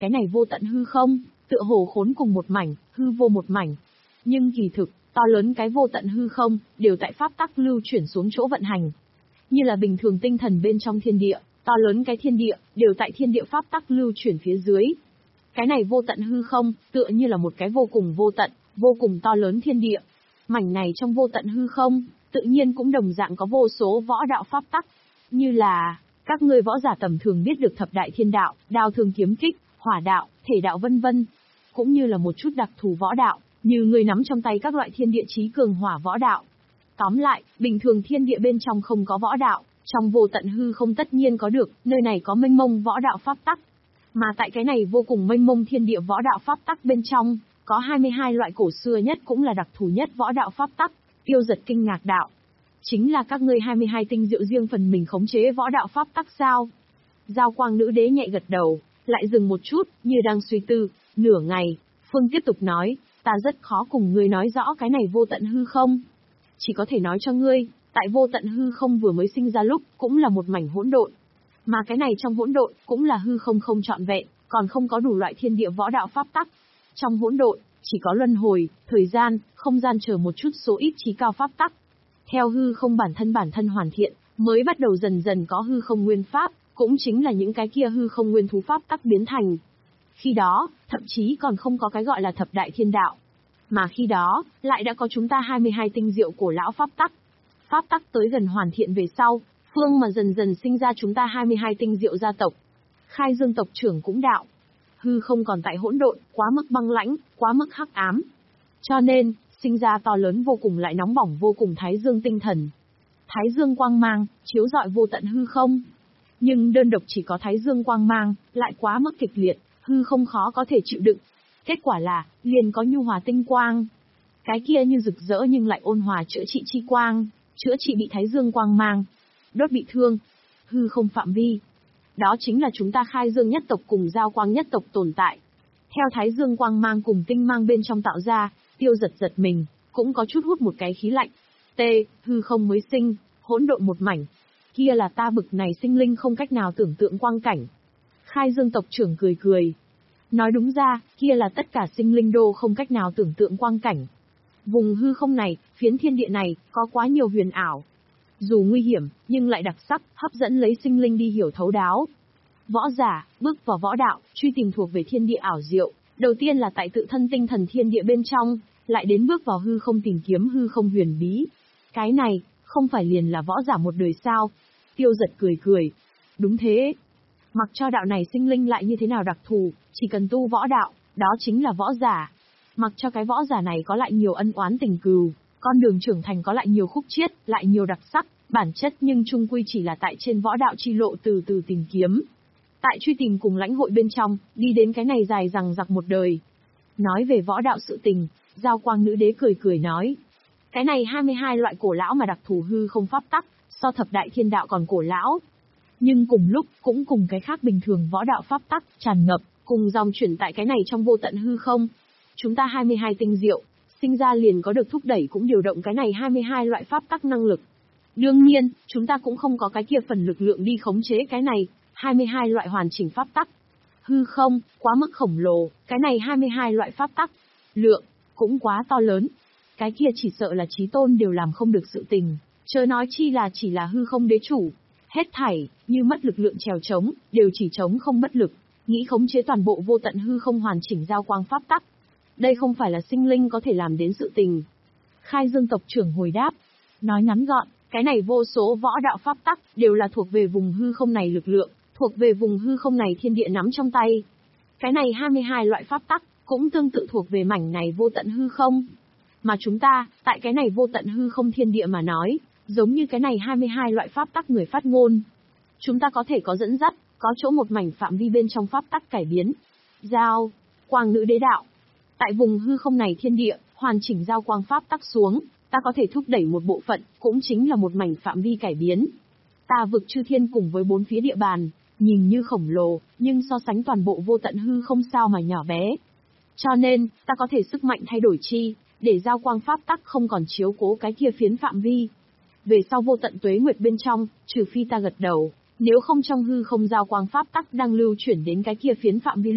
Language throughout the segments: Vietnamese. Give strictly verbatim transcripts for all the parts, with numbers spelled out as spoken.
cái này vô tận hư không, tựa hồ khốn cùng một mảnh, hư vô một mảnh. Nhưng kỳ thực, to lớn cái vô tận hư không, đều tại pháp tắc lưu chuyển xuống chỗ vận hành. Như là bình thường tinh thần bên trong thiên địa, to lớn cái thiên địa, đều tại thiên địa pháp tắc lưu chuyển phía dưới. Cái này vô tận hư không, tựa như là một cái vô cùng vô tận, vô cùng to lớn thiên địa. Mảnh này trong vô tận hư không, tự nhiên cũng đồng dạng có vô số võ đạo pháp tắc. Như là, các ngươi võ giả tầm thường biết được thập đại thiên đạo, đao thương kiếm kích, hỏa đạo, thể đạo vân vân. Cũng như là một chút đặc thù võ đạo, như người nắm trong tay các loại thiên địa chí cường hỏa võ đạo. Tóm lại, bình thường thiên địa bên trong không có võ đạo, trong vô tận hư không tất nhiên có được, nơi này có mênh mông võ đạo pháp tắc. Mà tại cái này vô cùng mênh mông thiên địa võ đạo pháp tắc bên trong, có hai mươi hai loại cổ xưa nhất cũng là đặc thù nhất võ đạo pháp tắc, tiêu giật kinh ngạc đạo. Chính là các ngươi hai mươi hai tinh diệu riêng phần mình khống chế võ đạo pháp tắc sao? Giao Quang nữ đế nhẹ gật đầu, lại dừng một chút, như đang suy tư, nửa ngày, Phương tiếp tục nói, ta rất khó cùng ngươi nói rõ cái này vô tận hư không. Chỉ có thể nói cho ngươi, tại vô tận hư không vừa mới sinh ra lúc, cũng là một mảnh hỗn độn. Mà cái này trong hỗn độn, cũng là hư không không trọn vẹn, còn không có đủ loại thiên địa võ đạo pháp tắc. Trong hỗn độn, chỉ có luân hồi, thời gian, không gian chờ một chút số ít trí cao pháp tắc. Theo hư không bản thân bản thân hoàn thiện, mới bắt đầu dần dần có hư không nguyên pháp, cũng chính là những cái kia hư không nguyên thú pháp tắc biến thành. Khi đó, thậm chí còn không có cái gọi là thập đại thiên đạo. Mà khi đó, lại đã có chúng ta hai mươi hai tinh diệu cổ lão pháp tắc. Pháp tắc tới gần hoàn thiện về sau, phương mà dần dần sinh ra chúng ta hai mươi hai tinh diệu gia tộc. Khai Dương tộc trưởng cũng đạo. Hư không còn tại hỗn độn, quá mức băng lãnh, quá mức hắc ám. Cho nên, sinh ra to lớn vô cùng lại nóng bỏng vô cùng Thái Dương tinh thần. Thái Dương quang mang, chiếu rọi vô tận hư không. Nhưng đơn độc chỉ có Thái Dương quang mang, lại quá mức kịch liệt, hư không khó có thể chịu đựng. Kết quả là, liền có nhu hòa tinh quang. Cái kia như rực rỡ nhưng lại ôn hòa chữa trị chi quang, chữa trị bị Thái Dương quang mang, đốt bị thương, hư không phạm vi. Đó chính là chúng ta Khai Dương nhất tộc cùng Giao Quang nhất tộc tồn tại. Theo Thái Dương quang mang cùng tinh mang bên trong tạo ra, Tiêu giật giật mình, cũng có chút hút một cái khí lạnh. T, hư không mới sinh, hỗn độn một mảnh. Kia là ta bực này sinh linh không cách nào tưởng tượng quang cảnh. Khai Dương tộc trưởng cười cười. Nói đúng ra, kia là tất cả sinh linh đô không cách nào tưởng tượng quang cảnh. Vùng hư không này, phiến thiên địa này, có quá nhiều huyền ảo. Dù nguy hiểm, nhưng lại đặc sắc, hấp dẫn lấy sinh linh đi hiểu thấu đáo. Võ giả, bước vào võ đạo, truy tìm thuộc về thiên địa ảo diệu, đầu tiên là tại tự thân tinh thần thiên địa bên trong, lại đến bước vào hư không tìm kiếm hư không huyền bí. Cái này, không phải liền là võ giả một đời sao? Tiêu giật cười cười. Đúng thế. Mặc cho đạo này sinh linh lại như thế nào đặc thù, chỉ cần tu võ đạo, đó chính là võ giả. Mặc cho cái võ giả này có lại nhiều ân oán tình cừu, con đường trưởng thành có lại nhiều khúc chiết, lại nhiều đặc sắc, bản chất nhưng chung quy chỉ là tại trên võ đạo chi lộ từ từ tìm kiếm. Tại truy tìm cùng lãnh hội bên trong, đi đến cái này dài dằng dặc một đời. Nói về võ đạo sự tình, Giao Quang nữ đế cười cười nói. Cái này hai mươi hai loại cổ lão mà đặc thù hư không pháp tắc, so thập đại thiên đạo còn cổ lão. Nhưng cùng lúc, cũng cùng cái khác bình thường võ đạo pháp tắc, tràn ngập, cùng dòng chuyển tại cái này trong vô tận hư không. Chúng ta hai mươi hai tinh diệu, sinh ra liền có được thúc đẩy cũng điều động cái này hai mươi hai loại pháp tắc năng lực. Đương nhiên, chúng ta cũng không có cái kia phần lực lượng đi khống chế cái này, hai mươi hai loại hoàn chỉnh pháp tắc. Hư không, quá mức khổng lồ, cái này hai mươi hai loại pháp tắc. Lượng, cũng quá to lớn. Cái kia chỉ sợ là chí tôn đều làm không được sự tình, chớ nói chi là chỉ là hư không đế chủ. Hết thảy, như mất lực lượng trèo trống, đều chỉ trống không mất lực, nghĩ khống chế toàn bộ vô tận hư không hoàn chỉnh giao quang pháp tắc. Đây không phải là sinh linh có thể làm đến sự tình. Khai Dương tộc trưởng hồi đáp, nói ngắn gọn, cái này vô số võ đạo pháp tắc, đều là thuộc về vùng hư không này lực lượng, thuộc về vùng hư không này thiên địa nắm trong tay. Cái này hai mươi hai loại pháp tắc, cũng tương tự thuộc về mảnh này vô tận hư không. Mà chúng ta, tại cái này vô tận hư không thiên địa mà nói, giống như cái này hai mươi hai loại pháp tắc người phát ngôn. Chúng ta có thể có dẫn dắt, có chỗ một mảnh phạm vi bên trong pháp tắc cải biến. Giao, Quang nữ đế đạo. Tại vùng hư không này thiên địa, hoàn chỉnh giao quang pháp tắc xuống, ta có thể thúc đẩy một bộ phận, cũng chính là một mảnh phạm vi cải biến. Ta vực chư thiên cùng với bốn phía địa bàn, nhìn như khổng lồ, nhưng so sánh toàn bộ vô tận hư không sao mà nhỏ bé. Cho nên, ta có thể sức mạnh thay đổi chi, để giao quang pháp tắc không còn chiếu cố cái kia phiến phạm vi. Về sau vô tận tuế nguyệt bên trong, trừ phi ta gật đầu, nếu không trong hư không giao quang pháp tắc đang lưu chuyển đến cái kia phiến phạm vi lúc,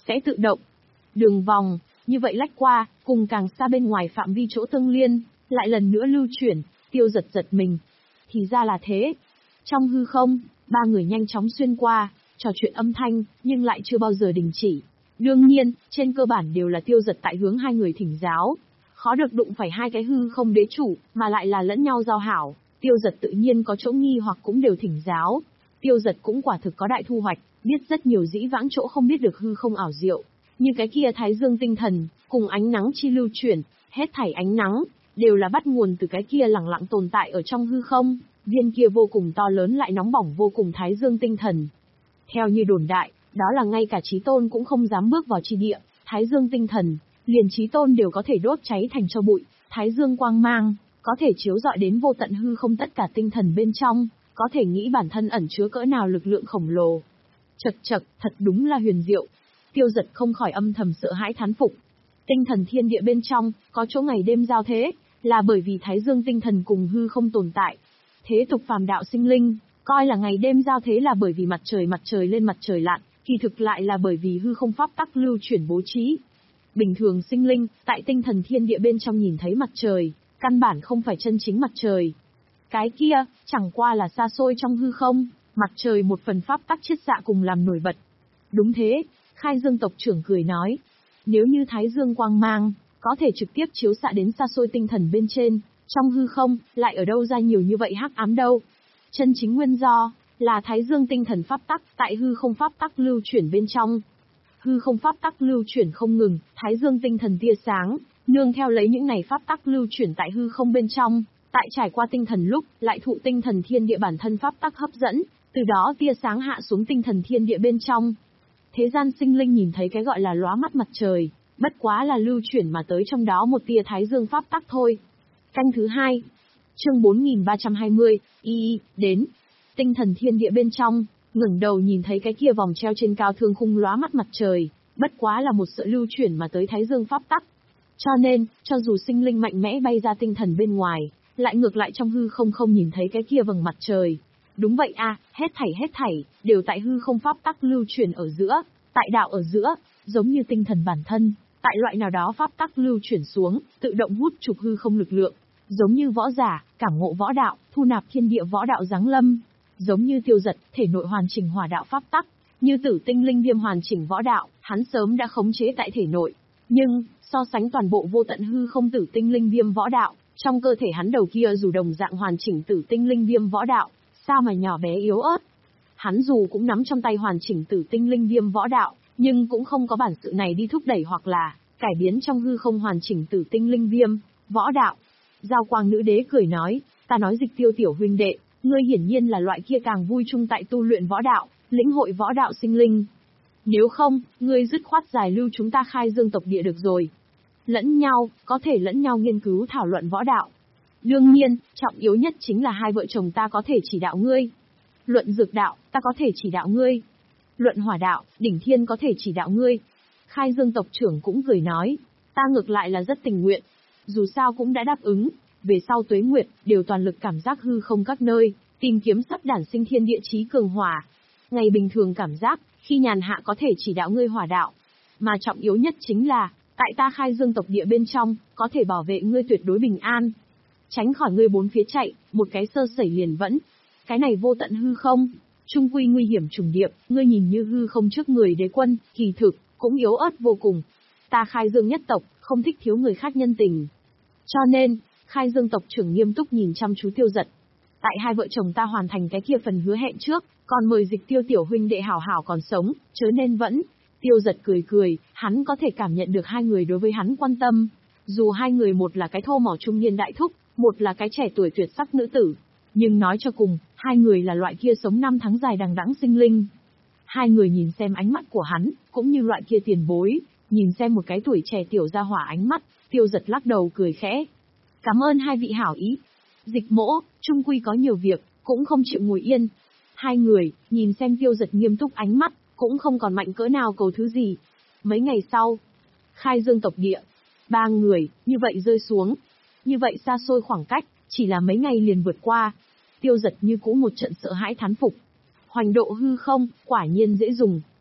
sẽ tự động đường vòng, như vậy lách qua, cùng càng xa bên ngoài phạm vi chỗ tương liên, lại lần nữa lưu chuyển. Tiêu Giật giật mình. Thì ra là thế. Trong hư không, ba người nhanh chóng xuyên qua, trò chuyện âm thanh, nhưng lại chưa bao giờ đình chỉ. Đương nhiên, trên cơ bản đều là Tiêu Giật tại hướng hai người thỉnh giáo. Khó được đụng phải hai cái hư không đế chủ, mà lại là lẫn nhau giao hảo. Tiêu Giật tự nhiên có chỗ nghi hoặc cũng đều thỉnh giáo. Tiêu Giật cũng quả thực có đại thu hoạch, biết rất nhiều dĩ vãng chỗ không biết được hư không ảo diệu. Như cái kia Thái Dương tinh thần, cùng ánh nắng chi lưu chuyển, hết thảy ánh nắng, đều là bắt nguồn từ cái kia lẳng lặng tồn tại ở trong hư không, viên kia vô cùng to lớn lại nóng bỏng vô cùng Thái Dương tinh thần. Theo như đồn đại, đó là ngay cả Chí Tôn cũng không dám bước vào chi địa, Thái Dương tinh thần, liền Chí Tôn đều có thể đốt cháy thành tro bụi, Thái Dương quang mang, có thể chiếu rọi đến vô tận hư không tất cả tinh thần bên trong, có thể nghĩ bản thân ẩn chứa cỡ nào lực lượng khổng lồ. Chật chật, thật đúng là huyền diệu. Tiêu Giật không khỏi âm thầm sợ hãi thán phục. Tinh thần thiên địa bên trong, có chỗ ngày đêm giao thế, là bởi vì Thái Dương tinh thần cùng hư không tồn tại. Thế tục phàm đạo sinh linh, coi là ngày đêm giao thế là bởi vì mặt trời mặt trời lên mặt trời lặn, kỳ thực lại là bởi vì hư không pháp tắc lưu chuyển bố trí. Bình thường sinh linh, tại tinh thần thiên địa bên trong nhìn thấy mặt trời, căn bản không phải chân chính mặt trời. Cái kia, chẳng qua là xa xôi trong hư không, mặt trời một phần pháp tắc chiết xạ cùng làm nổi bật. Đúng thế, Khai Dương tộc trưởng cười nói. Nếu như Thái Dương quang mang, có thể trực tiếp chiếu xạ đến xa xôi tinh thần bên trên, trong hư không, lại ở đâu ra nhiều như vậy hắc ám đâu. Chân chính nguyên do, là Thái Dương tinh thần pháp tắc, tại hư không pháp tắc lưu chuyển bên trong. Hư không pháp tắc lưu chuyển không ngừng, Thái Dương tinh thần tia sáng, nương theo lấy những này pháp tắc lưu chuyển tại hư không bên trong, tại trải qua tinh thần lúc, lại thụ tinh thần thiên địa bản thân pháp tắc hấp dẫn, từ đó tia sáng hạ xuống tinh thần thiên địa bên trong. Thế gian sinh linh nhìn thấy cái gọi là lóa mắt mặt trời, bất quá là lưu chuyển mà tới trong đó một tia Thái Dương pháp tắc thôi. Canh thứ hai, chương bốn nghìn ba trăm hai mươi, y đến. Tinh thần thiên địa bên trong, ngẩng đầu nhìn thấy cái kia vòng treo trên cao thương khung lóa mắt mặt trời, bất quá là một sự lưu chuyển mà tới Thái Dương pháp tắc. Cho nên, cho dù sinh linh mạnh mẽ bay ra tinh thần bên ngoài, lại ngược lại trong hư không không nhìn thấy cái kia vầng mặt trời. Đúng vậy a, hết thảy hết thảy, đều tại hư không pháp tắc lưu chuyển ở giữa, tại đạo ở giữa, giống như tinh thần bản thân, tại loại nào đó pháp tắc lưu chuyển xuống, tự động hút trục hư không lực lượng, giống như võ giả, cảm ngộ võ đạo, thu nạp thiên địa võ đạo giáng lâm, giống như Tiêu Giật, thể nội hoàn chỉnh hỏa đạo pháp tắc, như Tử Tinh Linh Viêm hoàn chỉnh võ đạo, hắn sớm đã khống chế tại thể nội, nhưng so sánh toàn bộ vô tận hư không Tử Tinh Linh Viêm võ đạo, trong cơ thể hắn đầu kia dù đồng dạng hoàn chỉnh Tử Tinh Linh Viêm võ đạo, sao mà nhỏ bé yếu ớt. Hắn dù cũng nắm trong tay hoàn chỉnh Tử Tinh Linh Viêm võ đạo, nhưng cũng không có bản sự này đi thúc đẩy hoặc là cải biến trong hư không hoàn chỉnh Tử Tinh Linh Viêm võ đạo. Giao Quang Nữ Đế cười nói, ta nói Dịch Tiêu tiểu huynh đệ, ngươi hiển nhiên là loại kia càng vui chung tại tu luyện võ đạo, lĩnh hội võ đạo sinh linh. Nếu không, ngươi dứt khoát giải lưu chúng ta Khai Dương tộc địa được rồi. Lẫn nhau, có thể lẫn nhau nghiên cứu thảo luận võ đạo. Đương nhiên, trọng yếu nhất chính là hai vợ chồng ta có thể chỉ đạo ngươi. Luận dược đạo, ta có thể chỉ đạo ngươi. Luận hỏa đạo, đỉnh thiên có thể chỉ đạo ngươi. Khai Dương tộc trưởng cũng cười nói, ta ngược lại là rất tình nguyện. Dù sao cũng đã đáp ứng, về sau tuế nguyệt, đều toàn lực cảm giác hư không các nơi, tìm kiếm sắp đản sinh thiên địa chí cường hỏa. Ngày bình thường cảm giác, khi nhàn hạ có thể chỉ đạo ngươi hỏa đạo. Mà trọng yếu nhất chính là, tại ta Khai Dương tộc địa bên trong, có thể bảo vệ ngươi tuyệt đối bình an. Tránh khỏi ngươi bốn phía chạy, một cái sơ sẩy liền vẫn. Cái này vô tận hư không, trung quy nguy hiểm trùng điệp, ngươi nhìn như hư không trước người đế quân, kỳ thực, cũng yếu ớt vô cùng. Ta Khai Dương nhất tộc, không thích thiếu người khác nhân tình. Cho nên, Khai Dương tộc trưởng nghiêm túc nhìn chăm chú Tiêu Giật. Tại hai vợ chồng ta hoàn thành cái kia phần hứa hẹn trước, còn mời Dịch Tiêu tiểu huynh đệ hảo hảo còn sống, chớ nên vẫn. Tiêu Giật cười cười, hắn có thể cảm nhận được hai người đối với hắn quan tâm. Dù hai người một là cái thô mỏ trung niên đại thúc, một là cái trẻ tuổi tuyệt sắc nữ tử. Nhưng nói cho cùng, hai người là loại kia sống năm tháng dài đằng đẵng sinh linh. Hai người nhìn xem ánh mắt của hắn, cũng như loại kia tiền bối, nhìn xem một cái tuổi trẻ tiểu gia hỏa ánh mắt, Tiêu Giật lắc đầu cười khẽ. Cảm ơn hai vị hảo ý. Dịch mỗ, trung quy có nhiều việc, cũng không chịu ngồi yên. Hai người, nhìn xem Tiêu Giật nghiêm túc ánh mắt, cũng không còn mạnh cỡ nào cầu thứ gì. Mấy ngày sau, Khai Dương tộc địa, ba người, như vậy rơi xuống. Như vậy xa xôi khoảng cách, chỉ là mấy ngày liền vượt qua. Tiêu Giật như cũ một trận sợ hãi thán phục. Hoành độ hư không, quả nhiên dễ dùng.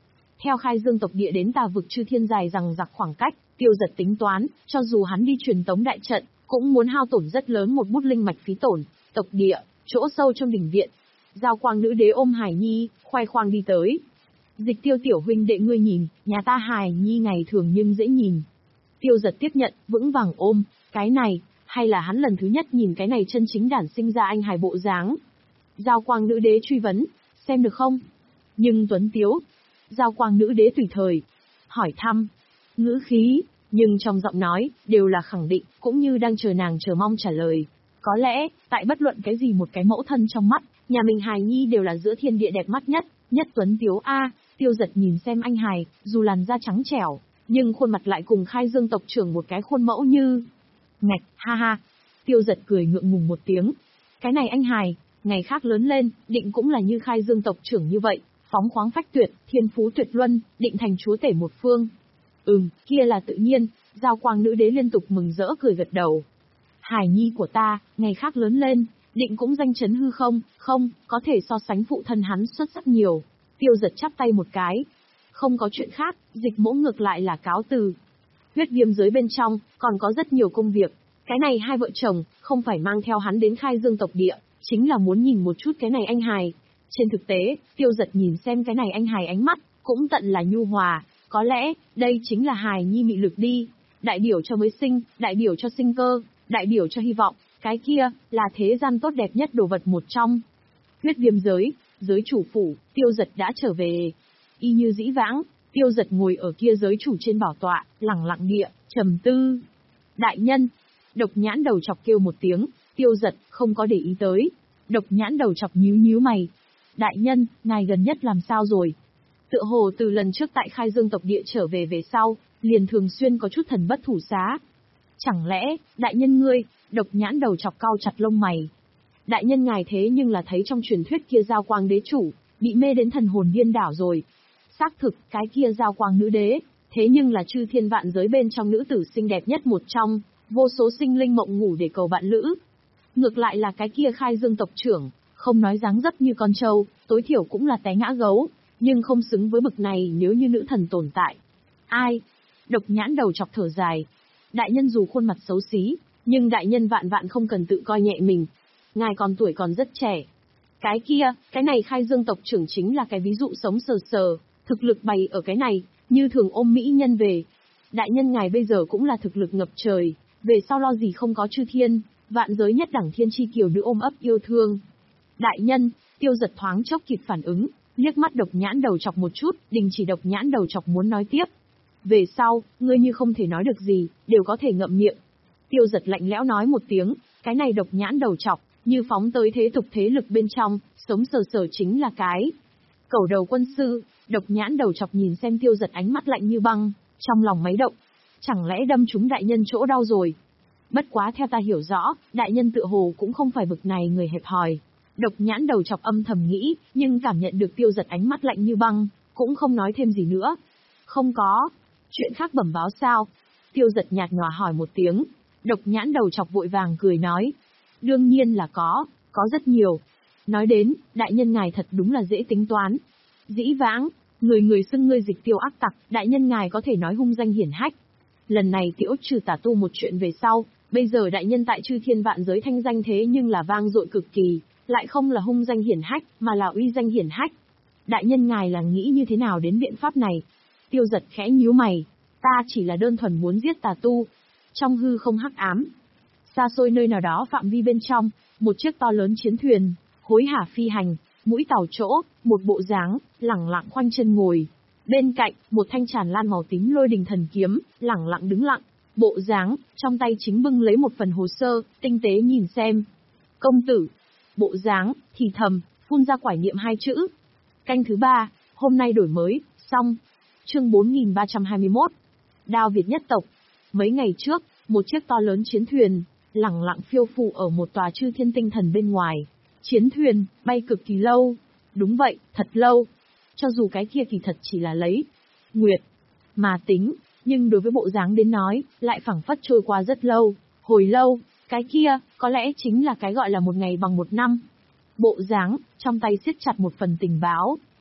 Theo khai dương tộc địa đến Tà vực chư thiên dài rằng giặc khoảng cách, Tiêu Giật tính toán, cho dù hắn đi truyền tống đại trận, cũng muốn hao tổn rất lớn một bút linh mạch phí tổn. Tộc địa, chỗ sâu trong đình viện. Giao Quang nữ đế ôm Hải Nhi, khoai khoang đi tới. Dịch Tiêu tiểu huynh đệ ngươi nhìn, nhà ta Hải Nhi ngày thường nhưng dễ nhìn. Tiêu Giật tiếp nhận, vững vàng ôm, cái này, hay là hắn lần thứ nhất nhìn cái này chân chính đản sinh ra anh hài bộ dáng. Giao Quang nữ đế truy vấn, xem được không? Nhưng Tuấn Tiếu. Giao Quang nữ đế tùy thời. Hỏi thăm. Ngữ khí, nhưng trong giọng nói, đều là khẳng định, cũng như đang chờ nàng chờ mong trả lời. Có lẽ, tại bất luận cái gì một cái mẫu thân trong mắt, nhà mình hài nhi đều là giữa thiên địa đẹp mắt nhất, nhất Tuấn Tiếu A. Tiêu Giật nhìn xem anh hài, dù làn da trắng trẻo, nhưng khuôn mặt lại cùng khai dương tộc trưởng một cái khuôn mẫu như... Ngạch, ha ha. Tiêu Giật cười ngượng ngùng một tiếng. Cái này anh hài, ngày khác lớn lên, định cũng là như khai dương tộc trưởng như vậy, phóng khoáng phách tuyệt, thiên phú tuyệt luân, định thành chúa tể một phương. Ừm, kia là tự nhiên. Giao Quang nữ đế liên tục mừng rỡ cười gật đầu. Hải nhi của ta, ngày khác lớn lên, định cũng danh chấn hư không, không, có thể so sánh phụ thân hắn xuất sắc nhiều. Tiêu Giật chắp tay một cái. Không có chuyện khác, Dịch Mỗ ngược lại là cáo từ. Huyết viêm giới bên trong, còn có rất nhiều công việc. Cái này hai vợ chồng, không phải mang theo hắn đến khai dương tộc địa, chính là muốn nhìn một chút cái này anh hài. Trên thực tế, Tiêu Giật nhìn xem cái này anh hài ánh mắt, cũng tận là nhu hòa. Có lẽ, đây chính là hài nhi mị lực đi. Đại biểu cho mới sinh, đại biểu cho sinh cơ, đại biểu cho hy vọng. Cái kia, là thế gian tốt đẹp nhất đồ vật một trong. Huyết viêm giới, giới chủ phủ, Tiêu Giật đã trở về. Y như dĩ vãng, Tiêu Giật ngồi ở kia giới chủ trên bảo tọa, lẳng lặng địa, trầm tư. Đại nhân, Độc Nhãn đầu chọc kêu một tiếng, Tiêu Giật không có để ý tới. Độc Nhãn đầu chọc nhíu nhíu mày. Đại nhân, ngài gần nhất làm sao rồi? Tựa hồ từ lần trước tại khai dương tộc địa trở về về sau, liền thường xuyên có chút thần bất thủ xá. Chẳng lẽ, đại nhân ngươi, Độc Nhãn đầu chọc cau chặt lông mày. Đại nhân ngài thế nhưng là thấy trong truyền thuyết kia Giao Quang đế chủ, bị mê đến thần hồn điên đảo rồi. Xác thực, cái kia Giao Quang nữ đế, thế nhưng là chư thiên vạn giới bên trong nữ tử xinh đẹp nhất một trong, vô số sinh linh mộng ngủ để cầu bạn lữ. Ngược lại là cái kia khai dương tộc trưởng, không nói dáng dấp như con trâu, tối thiểu cũng là té ngã gấu, nhưng không xứng với bực này nếu như nữ thần tồn tại. Ai? Độc Nhãn đầu chọc thở dài. Đại nhân dù khuôn mặt xấu xí, nhưng đại nhân vạn vạn không cần tự coi nhẹ mình. Ngài còn tuổi còn rất trẻ. Cái kia, cái này khai dương tộc trưởng chính là cái ví dụ sống sờ sờ, thực lực bày ở cái này, như thường ôm mỹ nhân về. Đại nhân ngài bây giờ cũng là thực lực ngập trời, về sau lo gì không có chư thiên, vạn giới nhất đẳng thiên chi kiều nữ ôm ấp yêu thương. Đại nhân, Tiêu Giật thoáng chốc kịp phản ứng, liếc mắt Độc Nhãn đầu chọc một chút, đình chỉ Độc Nhãn đầu chọc muốn nói tiếp. Về sau, ngươi như không thể nói được gì, đều có thể ngậm miệng. Tiêu Giật lạnh lẽo nói một tiếng, cái này Độc Nhãn đầu chọc, như phóng tới thế tục thế lực bên trong, sống sờ sờ chính là cái. Cẩu đầu quân sư, Độc Nhãn đầu chọc nhìn xem Tiêu Giật ánh mắt lạnh như băng, trong lòng máy động. Chẳng lẽ đâm trúng đại nhân chỗ đau rồi? Bất quá theo ta hiểu rõ, đại nhân tựa hồ cũng không phải bực này người hẹp hòi. Độc Nhãn đầu chọc âm thầm nghĩ, nhưng cảm nhận được Tiêu Giật ánh mắt lạnh như băng, cũng không nói thêm gì nữa. Không có. Chuyện khác bẩm báo sao? Tiêu Giật nhạt nhòa hỏi một tiếng. Độc Nhãn đầu chọc vội vàng cười nói. Đương nhiên là có, có rất nhiều. Nói đến, đại nhân ngài thật đúng là dễ tính toán. Dĩ vãng, người người xưng ngươi Dịch Tiêu ác tặc, đại nhân ngài có thể nói hung danh hiển hách. Lần này Tiễu trừ tả tu một chuyện về sau, bây giờ đại nhân tại chư thiên vạn giới thanh danh thế nhưng là vang dội cực kỳ, lại không là hung danh hiển hách, mà là uy danh hiển hách. Đại nhân ngài là nghĩ như thế nào đến biện pháp này? Tiêu Giật khẽ nhíu mày, ta chỉ là đơn thuần muốn giết tà tu. Trong hư không hắc ám, xa xôi nơi nào đó phạm vi bên trong, một chiếc to lớn chiến thuyền, hối hả phi hành, mũi tàu chỗ, một bộ dáng, lẳng lặng khoanh chân ngồi. Bên cạnh, một thanh tràn lan màu tím lôi đình thần kiếm, lẳng lặng đứng lặng, bộ dáng, trong tay chính bưng lấy một phần hồ sơ, tinh tế nhìn xem. Công tử, bộ dáng, thì thầm, phun ra quải niệm hai chữ. Canh thứ ba, hôm nay đổi mới, xong. Chương bốn nghìn ba trăm hai mươi mốt. Đao Việt nhất tộc. Mấy ngày trước, một chiếc to lớn chiến thuyền, lẳng lặng phiêu phù ở một tòa chư thiên tinh thần bên ngoài. Chiến thuyền, bay cực kỳ lâu. Đúng vậy, thật lâu. Cho dù cái kia kỳ thật chỉ là lấy nguyệt mà tính, nhưng đối với bộ dáng đến nói, lại phảng phất trôi qua rất lâu, hồi lâu, cái kia, có lẽ chính là cái gọi là một ngày bằng một năm. Bộ dáng, trong tay siết chặt một phần tình báo.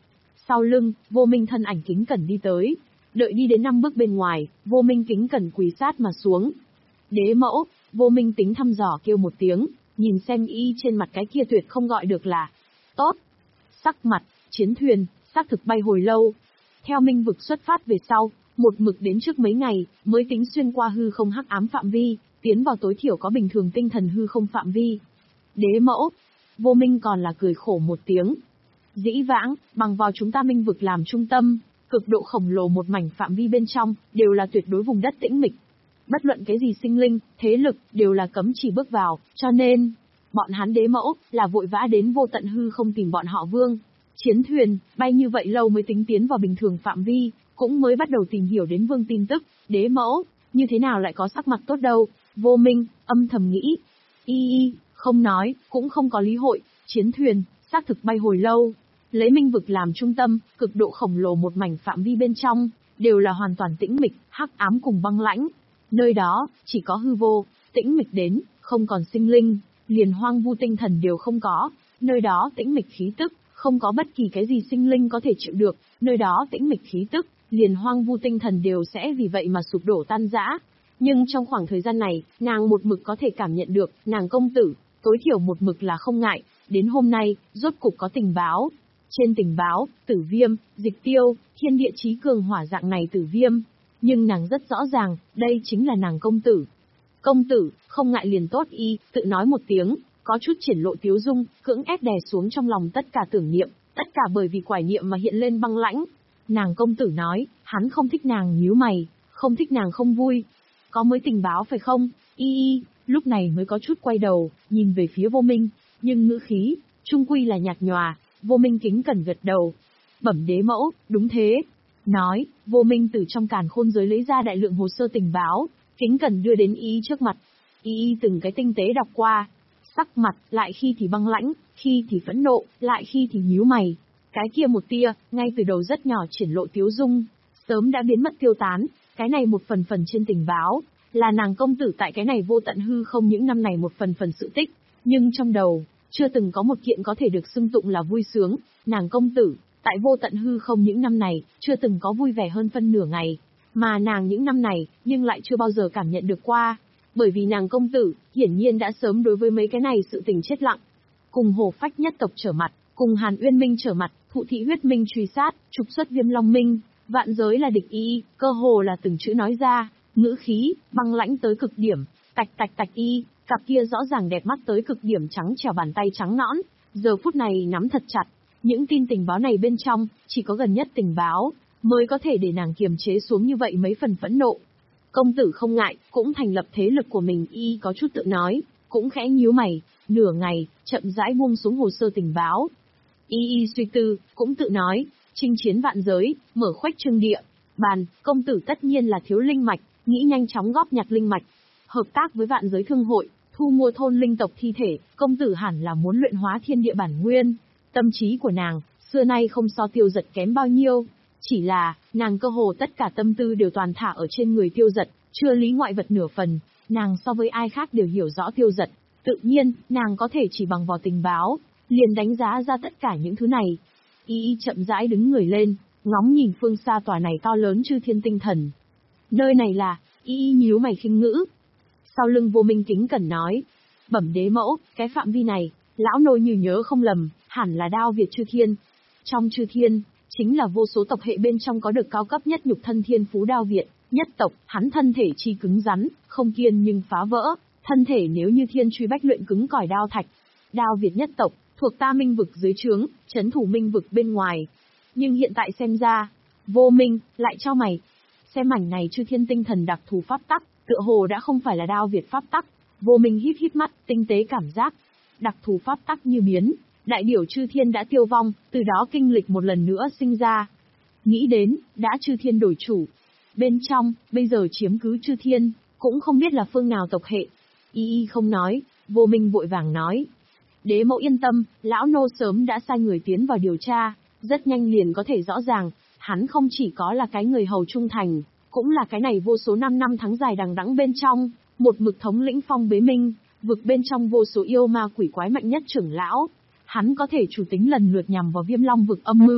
Sau lưng, Vô Minh thân ảnh kính cẩn đi tới. Đợi đi đến năm bước bên ngoài, Vô Minh kính cẩn quỳ sát mà xuống. Đế mẫu, Vô Minh tính thăm dò kêu một tiếng, nhìn xem y trên mặt cái kia tuyệt không gọi được là tốt. Sắc mặt, chiến thuyền, xác thực bay hồi lâu. Theo minh vực xuất phát về sau, một mực đến trước mấy ngày, mới tính xuyên qua hư không hắc ám phạm vi, tiến vào tối thiểu có bình thường tinh thần hư không phạm vi. Đế mẫu, Vô Minh còn là cười khổ một tiếng. Dĩ vãng, bằng vào chúng ta minh vực làm trung tâm, cực độ khổng lồ một mảnh phạm vi bên trong, đều là tuyệt đối vùng đất tĩnh mịch. Bất luận cái gì sinh linh, thế lực, đều là cấm chỉ bước vào, cho nên, bọn hắn đế mẫu, là vội vã đến vô tận hư không tìm bọn họ vương. Chiến thuyền, bay như vậy lâu mới tính tiến vào bình thường phạm vi, cũng mới bắt đầu tìm hiểu đến vương tin tức, đế mẫu, như thế nào lại có sắc mặt tốt đâu. Vô Minh, âm thầm nghĩ. Y y, không nói, cũng không có lý hội, chiến thuyền, xác thực bay hồi lâu. Lấy minh vực làm trung tâm, cực độ khổng lồ một mảnh phạm vi bên trong, đều là hoàn toàn tĩnh mịch, hắc ám cùng băng lãnh. Nơi đó, chỉ có hư vô, tĩnh mịch đến, không còn sinh linh, liền hoang vu tinh thần đều không có. Nơi đó tĩnh mịch khí tức, không có bất kỳ cái gì sinh linh có thể chịu được. Nơi đó tĩnh mịch khí tức, liền hoang vu tinh thần đều sẽ vì vậy mà sụp đổ tan rã. Nhưng trong khoảng thời gian này, nàng một mực có thể cảm nhận được, nàng công tử, tối thiểu một mực là không ngại. Đến hôm nay, rốt cục có tình báo. Trên tình báo, Tử Viêm, Dịch Tiêu, Thiên Địa Chí Cường Hỏa dạng này Tử Viêm. Nhưng nàng rất rõ ràng, đây chính là nàng công tử. Công tử, không ngại liền tốt y, tự nói một tiếng, có chút triển lộ tiếu dung, cưỡng ép đè xuống trong lòng tất cả tưởng niệm, tất cả bởi vì quải niệm mà hiện lên băng lãnh. Nàng công tử nói, hắn không thích nàng nhíu mày, không thích nàng không vui. Có mới tình báo phải không? Y y, lúc này mới có chút quay đầu, nhìn về phía Vô Minh, nhưng ngữ khí, trung quy là nhạt nhòa. Vô Minh kính cẩn gật đầu. Bẩm đế mẫu, đúng thế. Nói, Vô Minh từ trong càn khôn giới lấy ra đại lượng hồ sơ tình báo, kính cẩn đưa đến y trước mặt. Y y từng cái tinh tế đọc qua. Sắc mặt, lại khi thì băng lãnh, khi thì phẫn nộ, lại khi thì nhíu mày. Cái kia một tia, ngay từ đầu rất nhỏ triển lộ tiếu dung, sớm đã biến mất tiêu tán. Cái này một phần phần trên tình báo, là nàng công tử tại cái này vô tận hư không những năm này một phần phần sự tích. Nhưng trong đầu, chưa từng có một kiện có thể được xưng tụng là vui sướng. Nàng công tử, tại vô tận hư không những năm này, chưa từng có vui vẻ hơn phân nửa ngày. Mà nàng những năm này, nhưng lại chưa bao giờ cảm nhận được qua. Bởi vì nàng công tử, hiển nhiên đã sớm đối với mấy cái này sự tình chết lặng. Cùng Hồ Phách nhất tộc trở mặt, cùng Hàn Uyên Minh trở mặt, Thụ Thị Huyết Minh truy sát, trục xuất Viêm Long Minh, vạn giới là địch y, cơ hồ là từng chữ nói ra, ngữ khí, băng lãnh tới cực điểm, tạch tạch tạch y, cặp kia rõ ràng đẹp mắt tới cực điểm trắng trẻo bàn tay trắng nõn, giờ phút này nắm thật chặt. Những tin tình báo này bên trong, chỉ có gần nhất tình báo, mới có thể để nàng kiềm chế xuống như vậy mấy phần phẫn nộ. Công tử không ngại, cũng thành lập thế lực của mình y có chút tự nói, cũng khẽ nhíu mày, nửa ngày, chậm rãi buông xuống hồ sơ tình báo. Y y suy tư, cũng tự nói, chinh chiến vạn giới, mở khoách trương địa, bàn, công tử tất nhiên là thiếu linh mạch, nghĩ nhanh chóng góp nhặt linh mạch, hợp tác với vạn giới thương hội, thu mua thôn linh tộc thi thể, công tử hẳn là muốn luyện hóa thiên địa bản nguyên. Tâm trí của nàng, xưa nay không so Tiêu Dật kém bao nhiêu, chỉ là, nàng cơ hồ tất cả tâm tư đều toàn thả ở trên người Tiêu Dật, chưa lý ngoại vật nửa phần, nàng so với ai khác đều hiểu rõ Tiêu Dật, tự nhiên, nàng có thể chỉ bằng vào tình báo, liền đánh giá ra tất cả những thứ này. Y y chậm rãi đứng người lên, ngóng nhìn phương xa tòa này to lớn chư thiên tinh thần. Nơi này là, y y nhíu mày khinh ngữ. Sau lưng Vô Minh kính cẩn nói, bẩm đế mẫu, cái phạm vi này, lão nô như nhớ không lầm, hẳn là Đao Việt chư thiên. Trong chư thiên, chính là vô số tộc hệ bên trong có được cao cấp nhất nhục thân thiên phú Đao Việt, nhất tộc, hắn thân thể chi cứng rắn, không kiên nhưng phá vỡ, thân thể nếu như thiên truy bách luyện cứng cỏi đao thạch. Đao Việt nhất tộc, thuộc ta minh vực dưới trướng, chấn thủ minh vực bên ngoài. Nhưng hiện tại xem ra, Vô Minh, lại cho mày. Xem mảnh này chư thiên tinh thần đặc thù pháp tắc, tựa hồ đã không phải là Đao Việt pháp tắc. Vô Minh híp híp mắt, tinh tế cảm giác. Đặc thù pháp tắc như biến, đại điểu chư thiên đã tiêu vong, từ đó kinh lịch một lần nữa sinh ra. Nghĩ đến, đã chư thiên đổi chủ. Bên trong, bây giờ chiếm cứ chư thiên, cũng không biết là phương nào tộc hệ. Y y không nói, Vô Minh vội vàng nói. Đế mẫu yên tâm, lão nô sớm đã sai người tiến vào điều tra, rất nhanh liền có thể rõ ràng, hắn không chỉ có là cái người hầu trung thành, cũng là cái này vô số năm năm tháng dài đằng đẵng bên trong, một mực thống lĩnh phong bế minh, vực bên trong vô số yêu ma quỷ quái mạnh nhất trưởng lão. Hắn có thể chủ tính lần lượt nhằm vào Viêm Long vực âm mưu,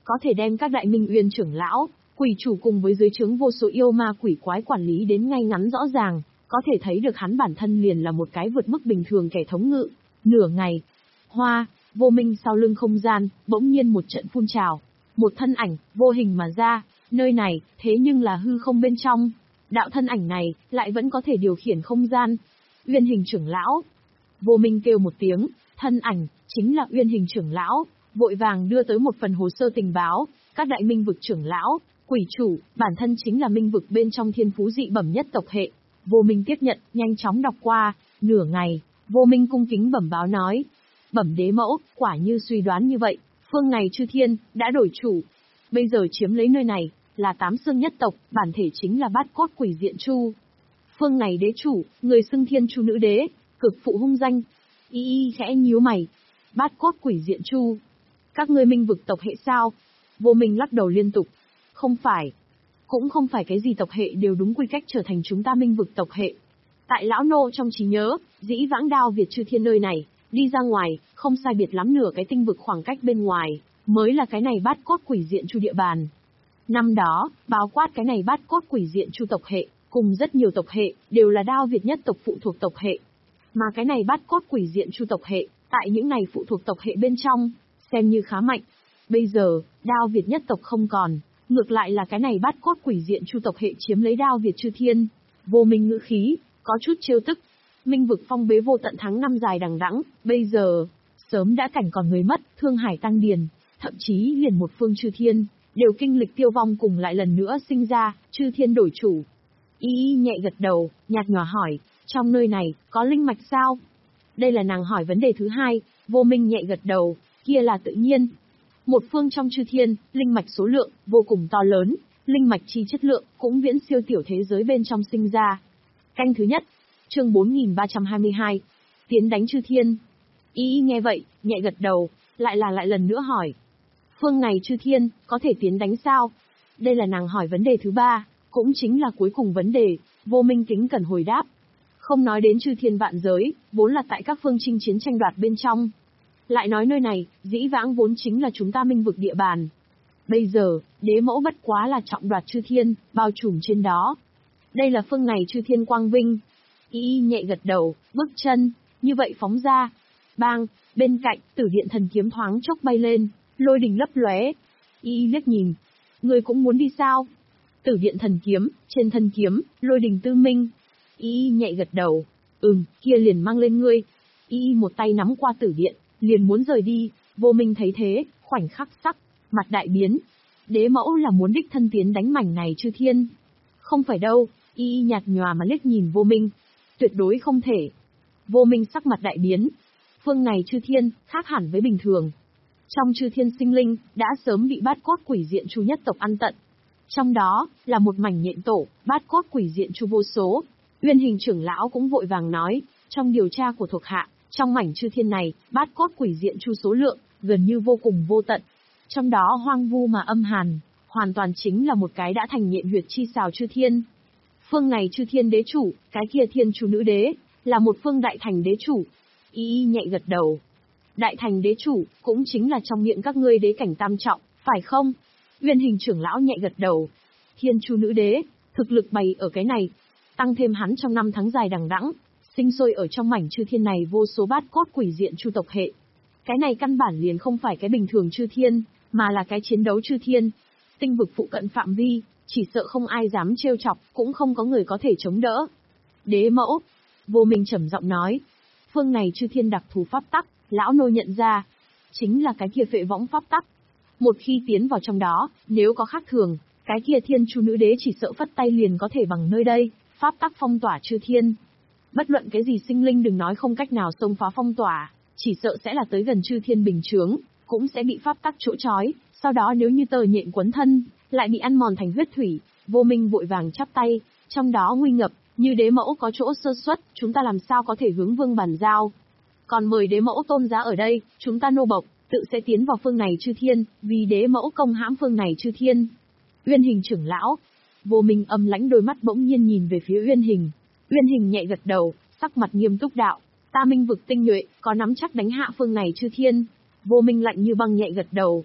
có thể đem các đại minh uyên trưởng lão, quỷ chủ cùng với dưới trướng vô số yêu ma quỷ quái quản lý đến ngay ngắn rõ ràng, có thể thấy được hắn bản thân liền là một cái vượt mức bình thường kẻ thống ngự. Nửa ngày, Hoa, Vô Minh sau lưng không gian, bỗng nhiên một trận phun trào, một thân ảnh, vô hình mà ra, nơi này, thế nhưng là hư không bên trong. Đạo thân ảnh này, lại vẫn có thể điều khiển không gian. Uyên Hình trưởng lão. Vô Minh kêu một tiếng, thân ảnh, chính là Uyên Hình trưởng lão, vội vàng đưa tới một phần hồ sơ tình báo, các đại minh vực trưởng lão, quỷ chủ, bản thân chính là minh vực bên trong thiên phú dị bẩm nhất tộc hệ. Vô Minh tiếp nhận, nhanh chóng đọc qua, nửa ngày, Vô Minh cung kính bẩm báo nói. Bẩm đế mẫu, quả như suy đoán như vậy, phương này chư thiên, đã đổi chủ. Bây giờ chiếm lấy nơi này, là tám xương nhất tộc, bản thể chính là bát cốt quỷ diện chu. Phương này đế chủ, người xưng thiên chu nữ đế, cực phụ hung danh. Y y khẽ nhíu mày. Bát cốt quỷ diện chu. Các ngươi minh vực tộc hệ sao? Vô Minh lắc đầu liên tục. Không phải. Cũng không phải cái gì tộc hệ đều đúng quy cách trở thành chúng ta minh vực tộc hệ. Tại lão nô trong trí nhớ, dĩ vãng đao Việt chư thiên nơi này, đi ra ngoài, không sai biệt lắm nửa cái tinh vực khoảng cách bên ngoài, mới là cái này bát cốt quỷ diện chu địa bàn. Năm đó, bao quát cái này bát cốt quỷ diện chu tộc hệ, cùng rất nhiều tộc hệ, đều là đao Việt nhất tộc phụ thuộc tộc hệ. Mà cái này bát cốt quỷ diện chu tộc hệ, tại những này phụ thuộc tộc hệ bên trong, xem như khá mạnh. Bây giờ, đao Việt nhất tộc không còn, ngược lại là cái này bát cốt quỷ diện chu tộc hệ chiếm lấy đao Việt chư thiên. Vô Minh ngữ khí, có chút trêu tức. Minh vực phong bế vô tận tháng năm dài đằng đẵng, bây giờ, sớm đã cảnh còn người mất, thương hải tăng điền, thậm chí liền một phương chư thiên, đều kinh lịch tiêu vong cùng lại lần nữa sinh ra, chư thiên đổi chủ. Y y nhẹ gật đầu, nhạt nhòa hỏi, trong nơi này, có linh mạch sao? Đây là nàng hỏi vấn đề thứ hai, Vô Minh nhẹ gật đầu, kia là tự nhiên. Một phương trong chư thiên, linh mạch số lượng, vô cùng to lớn, linh mạch chi chất lượng, cũng viễn siêu tiểu thế giới bên trong sinh ra. Canh thứ nhất, chương bốn nghìn ba trăm hai mươi hai, tiến đánh chư thiên. Y y nghe vậy, nhẹ gật đầu, lại là lại lần nữa hỏi. Phương này chư thiên, có thể tiến đánh sao? Đây là nàng hỏi vấn đề thứ ba, cũng chính là cuối cùng vấn đề, Vô Minh kính cẩn hồi đáp. Không nói đến chư thiên vạn giới, vốn là tại các phương chinh chiến tranh đoạt bên trong. Lại nói nơi này, dĩ vãng vốn chính là chúng ta minh vực địa bàn. Bây giờ, đế mẫu bất quá là trọng đoạt chư thiên, bao trùm trên đó. Đây là phương này chư thiên quang vinh. Y y nhẹ gật đầu, bước chân, như vậy phóng ra. Bang, bên cạnh, tử điện thần kiếm thoáng chốc bay lên, lôi đình lấp lóe. Y y liếc nhìn. Người cũng muốn đi sao? Tử điện thần kiếm, trên thân kiếm, lôi đình tư minh. Y y nhẹ gật đầu. Ừm, kia liền mang lên ngươi. Y y một tay nắm qua tử điện, liền muốn rời đi. Vô Minh thấy thế, khoảnh khắc sắc, mặt đại biến. Đế mẫu là muốn đích thân tiến đánh mảnh này chư thiên. Không phải đâu, Y y nhạt nhòa mà liếc nhìn Vô Minh. Tuyệt đối không thể. Vô Minh sắc mặt đại biến. Phương này chư thiên, khác hẳn với bình thường. Trong chư thiên sinh linh, đã sớm bị bát cốt quỷ diện chu nhất tộc ăn tận. Trong đó, là một mảnh nhện tổ, bát cốt quỷ diện chu vô số. Uyên Hình trưởng lão cũng vội vàng nói, trong điều tra của thuộc hạ, trong mảnh chư thiên này, bát cốt quỷ diện chu số lượng, gần như vô cùng vô tận. Trong đó hoang vu mà âm hàn, hoàn toàn chính là một cái đã thành nhện huyệt chi xào chư thiên. Phương này chư thiên đế chủ, cái kia thiên chủ nữ đế, là một phương đại thành đế chủ. Y y nhẹ gật đầu. Đại thành đế chủ, cũng chính là trong miệng các ngươi đế cảnh tam trọng, phải không? Uyên Hình trưởng lão nhẹ gật đầu. Thiên chu nữ đế, thực lực bày ở cái này. Tăng thêm hắn trong năm tháng dài đằng đẵng, sinh sôi ở trong mảnh chư thiên này vô số bát cốt quỷ diện chu tộc hệ. Cái này căn bản liền không phải cái bình thường chư thiên, mà là cái chiến đấu chư thiên. Tinh vực phụ cận phạm vi, chỉ sợ không ai dám trêu chọc, cũng không có người có thể chống đỡ. Đế mẫu, Vô Minh trầm giọng nói, phương này chư thiên đặc thù pháp tắc, lão nô nhận ra, chính là cái kia phệ võng pháp tắc. Một khi tiến vào trong đó, nếu có khác thường, cái kia thiên chu nữ đế chỉ sợ phất tay liền có thể bằng nơi đây, pháp tắc phong tỏa chư thiên. Bất luận cái gì sinh linh đừng nói không cách nào xông phá phong tỏa, chỉ sợ sẽ là tới gần chư thiên bình chướng, cũng sẽ bị pháp tắc chỗ trói, sau đó nếu như tờ nhện quấn thân, lại bị ăn mòn thành huyết thủy. Vô Minh vội vàng chắp tay, trong đó nguy ngập, như đế mẫu có chỗ sơ suất, chúng ta làm sao có thể hướng vương bàn giao. Còn mời đế mẫu tôn giá ở đây, chúng ta nô bộc, tự sẽ tiến vào phương này chư thiên, vì đế mẫu công hãm phương này chư thiên. Uyên Hình trưởng lão, Vô Minh âm lãnh đôi mắt bỗng nhiên nhìn về phía Uyên Hình. Uyên Hình nhẹ gật đầu, sắc mặt nghiêm túc đạo, ta minh vực tinh nhuệ, có nắm chắc đánh hạ phương này chư thiên. Vô Minh lạnh như băng nhẹ gật đầu.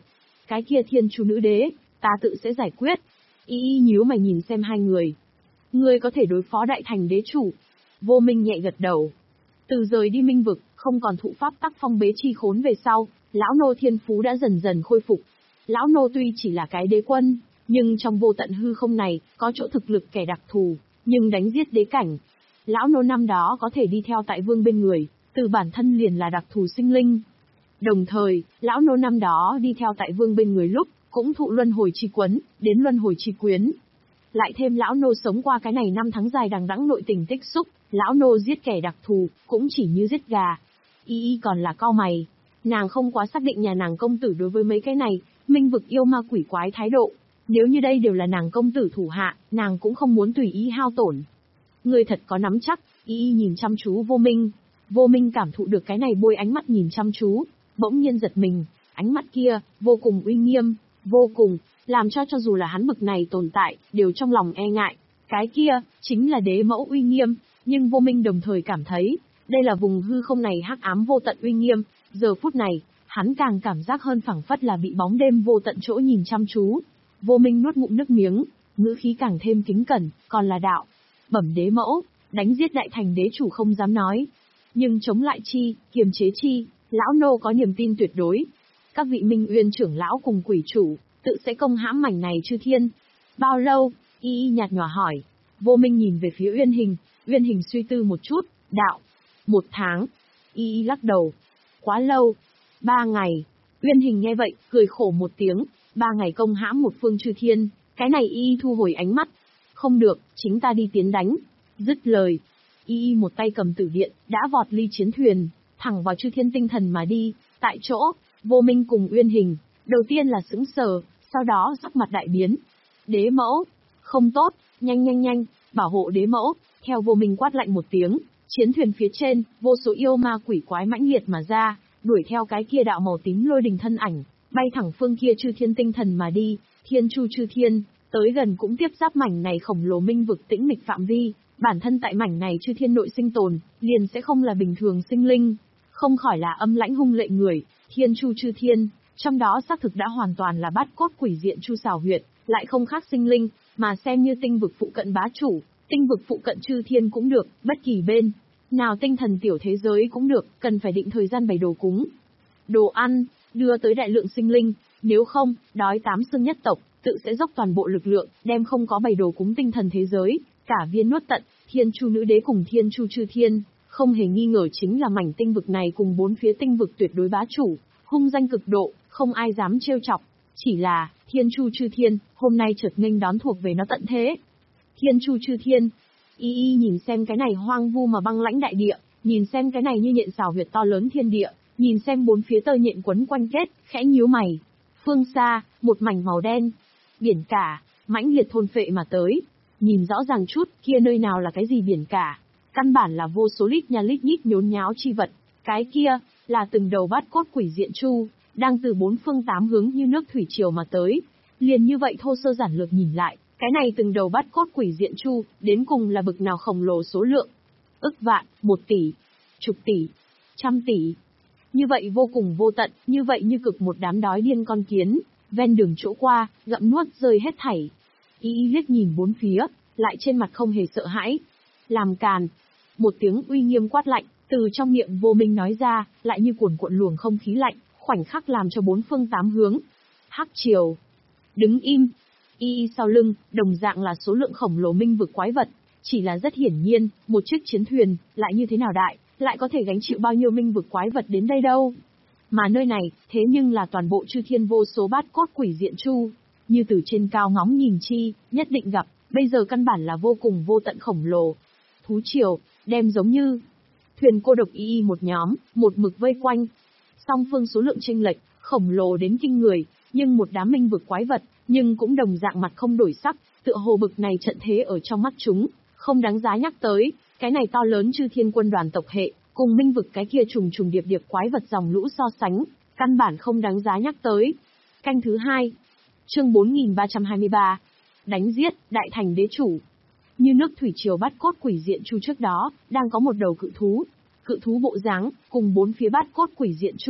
Cái kia thiên chu nữ đế, ta tự sẽ giải quyết. Y y nhíu mày nhìn xem hai người. Ngươi có thể đối phó đại thành đế chủ. Vô Minh nhẹ gật đầu. Từ rời đi minh vực, không còn thụ pháp tắc phong bế chi khốn về sau, lão nô thiên phú đã dần dần khôi phục. Lão nô tuy chỉ là cái đế quân, nhưng trong vô tận hư không này, có chỗ thực lực kẻ đặc thù, nhưng đánh giết đế cảnh. Lão nô năm đó có thể đi theo tại vương bên người, từ bản thân liền là đặc thù sinh linh. Đồng thời, lão nô năm đó đi theo tại vương bên người lúc, cũng thụ luân hồi chi quấn, đến luân hồi chi quyến. Lại thêm lão nô sống qua cái này năm tháng dài đằng đẵng nội tình tích xúc, lão nô giết kẻ đặc thù, cũng chỉ như giết gà. Y y còn là cau mày. Nàng không quá xác định nhà nàng công tử đối với mấy cái này, minh vực yêu ma quỷ quái thái độ. Nếu như đây đều là nàng công tử thủ hạ, nàng cũng không muốn tùy ý hao tổn. Người thật có nắm chắc, y y nhìn chăm chú Vô Minh. Vô Minh cảm thụ được cái này bôi ánh mắt nhìn chăm chú, bỗng nhiên giật mình, ánh mắt kia, vô cùng uy nghiêm, vô cùng, làm cho cho dù là hắn bực này tồn tại, đều trong lòng e ngại. Cái kia, chính là đế mẫu uy nghiêm, nhưng Vô Minh đồng thời cảm thấy, đây là vùng hư không này hắc ám vô tận uy nghiêm, giờ phút này, hắn càng cảm giác hơn phảng phất là bị bóng đêm vô tận chỗ nhìn chăm chú. Vô Minh nuốt ngụm nước miếng, ngữ khí càng thêm kính cẩn, còn là đạo. Bẩm đế mẫu, đánh giết đại thành đế chủ không dám nói. Nhưng chống lại chi, kiềm chế chi, lão nô có niềm tin tuyệt đối. Các vị Minh Uyên trưởng lão cùng quỷ chủ, tự sẽ công hãm mảnh này chư thiên. Bao lâu? Y y nhạt nhòa hỏi. Vô Minh nhìn về phía Uyên Hình, Uyên Hình suy tư một chút, đạo. Một tháng. Y y lắc đầu. Quá lâu. Ba ngày. Uyên Hình nghe vậy, cười khổ một tiếng. Ba ngày công hãm một phương chư thiên, cái này y y thu hồi ánh mắt. Không được, chính ta đi tiến đánh. Dứt lời. Y y một tay cầm tử điện, đã vọt ly chiến thuyền, thẳng vào chư thiên tinh thần mà đi. Tại chỗ, Vô Minh cùng Uyên Hình, đầu tiên là sững sờ, sau đó sắc mặt đại biến. Đế mẫu, không tốt, nhanh nhanh nhanh, bảo hộ đế mẫu. Theo Vô Minh quát lạnh một tiếng, chiến thuyền phía trên, vô số yêu ma quỷ quái mãnh liệt mà ra, đuổi theo cái kia đạo màu tím lôi đình thân ảnh, bay thẳng phương kia chư thiên tinh thần mà đi. Thiên chu chư thiên, tới gần cũng tiếp giáp mảnh này khổng lồ minh vực tĩnh mịch phạm vi, bản thân tại mảnh này chư thiên nội sinh tồn, liền sẽ không là bình thường sinh linh, không khỏi là âm lãnh hung lệ người. Thiên chu chư thiên, trong đó xác thực đã hoàn toàn là bát cốt quỷ diện chu xảo huyệt, lại không khác sinh linh, mà xem như tinh vực phụ cận bá chủ, tinh vực phụ cận chư thiên cũng được, bất kỳ bên nào tinh thần tiểu thế giới cũng được, cần phải định thời gian bày đồ cúng. Đồ ăn, đưa tới đại lượng sinh linh, nếu không, đói tám xương nhất tộc, tự sẽ dốc toàn bộ lực lượng, đem không có bày đồ cúng tinh thần thế giới, cả viên nuốt tận. Thiên chu nữ đế cùng thiên chu chư thiên, không hề nghi ngờ chính là mảnh tinh vực này cùng bốn phía tinh vực tuyệt đối bá chủ, hung danh cực độ, không ai dám trêu chọc. Chỉ là, thiên chu chư thiên, hôm nay chợt nghênh đón thuộc về nó tận thế. Thiên chu chư thiên, y y nhìn xem cái này hoang vu mà băng lãnh đại địa, nhìn xem cái này như nhện xào huyệt to lớn thiên địa, nhìn xem bốn phía tơ nhện quấn quanh kết, khẽ nhíu mày. Phương xa, một mảnh màu đen, biển cả, mãnh liệt thôn phệ mà tới. Nhìn rõ ràng chút, kia nơi nào là cái gì biển cả, căn bản là vô số lít nha lít nhít nhốn nháo chi vật. Cái kia, là từng đầu bát cốt quỷ diện chu, đang từ bốn phương tám hướng như nước thủy triều mà tới. Liền như vậy thô sơ giản lược nhìn lại, cái này từng đầu bát cốt quỷ diện chu, đến cùng là bực nào khổng lồ số lượng. Ức vạn, một tỷ, chục tỷ, trăm tỷ. Như vậy vô cùng vô tận, như vậy như cực một đám đói điên con kiến, ven đường chỗ qua, gặm nuốt rơi hết thảy. Y y liếc nhìn bốn phía, lại trên mặt không hề sợ hãi. Làm càn. Một tiếng uy nghiêm quát lạnh, từ trong miệng Vô Minh nói ra, lại như cuồn cuộn luồng không khí lạnh, khoảnh khắc làm cho bốn phương tám hướng. Hắc triều. Đứng im. Y y sau lưng, đồng dạng là số lượng khổng lồ minh vực quái vật. Chỉ là rất hiển nhiên, một chiếc chiến thuyền, lại như thế nào đại, lại có thể gánh chịu bao nhiêu minh vực quái vật đến đây đâu. Mà nơi này, thế nhưng là toàn bộ chư thiên vô số bát cốt quỷ diện chu. Như từ trên cao ngóng nhìn chi, nhất định gặp, bây giờ căn bản là vô cùng vô tận khổng lồ. Thú triều, đem giống như thuyền cô độc y y một nhóm, một mực vây quanh. Song phương số lượng chênh lệch, khổng lồ đến kinh người, nhưng một đám minh vực quái vật, nhưng cũng đồng dạng mặt không đổi sắc, tựa hồ bực này trận thế ở trong mắt chúng, không đáng giá nhắc tới. Cái này to lớn chư thiên quân đoàn tộc hệ, cùng minh vực cái kia trùng trùng điệp điệp quái vật dòng lũ so sánh, căn bản không đáng giá nhắc tới. Canh thứ hai. Chương bốn nghìn ba trăm hai mươi ba. Đánh giết, đại thành đế chủ. Như nước thủy triều bát cốt quỷ diện chu trước đó, đang có một đầu cự thú. Cự thú bộ dáng, cùng bốn phía bát cốt quỷ diện chu,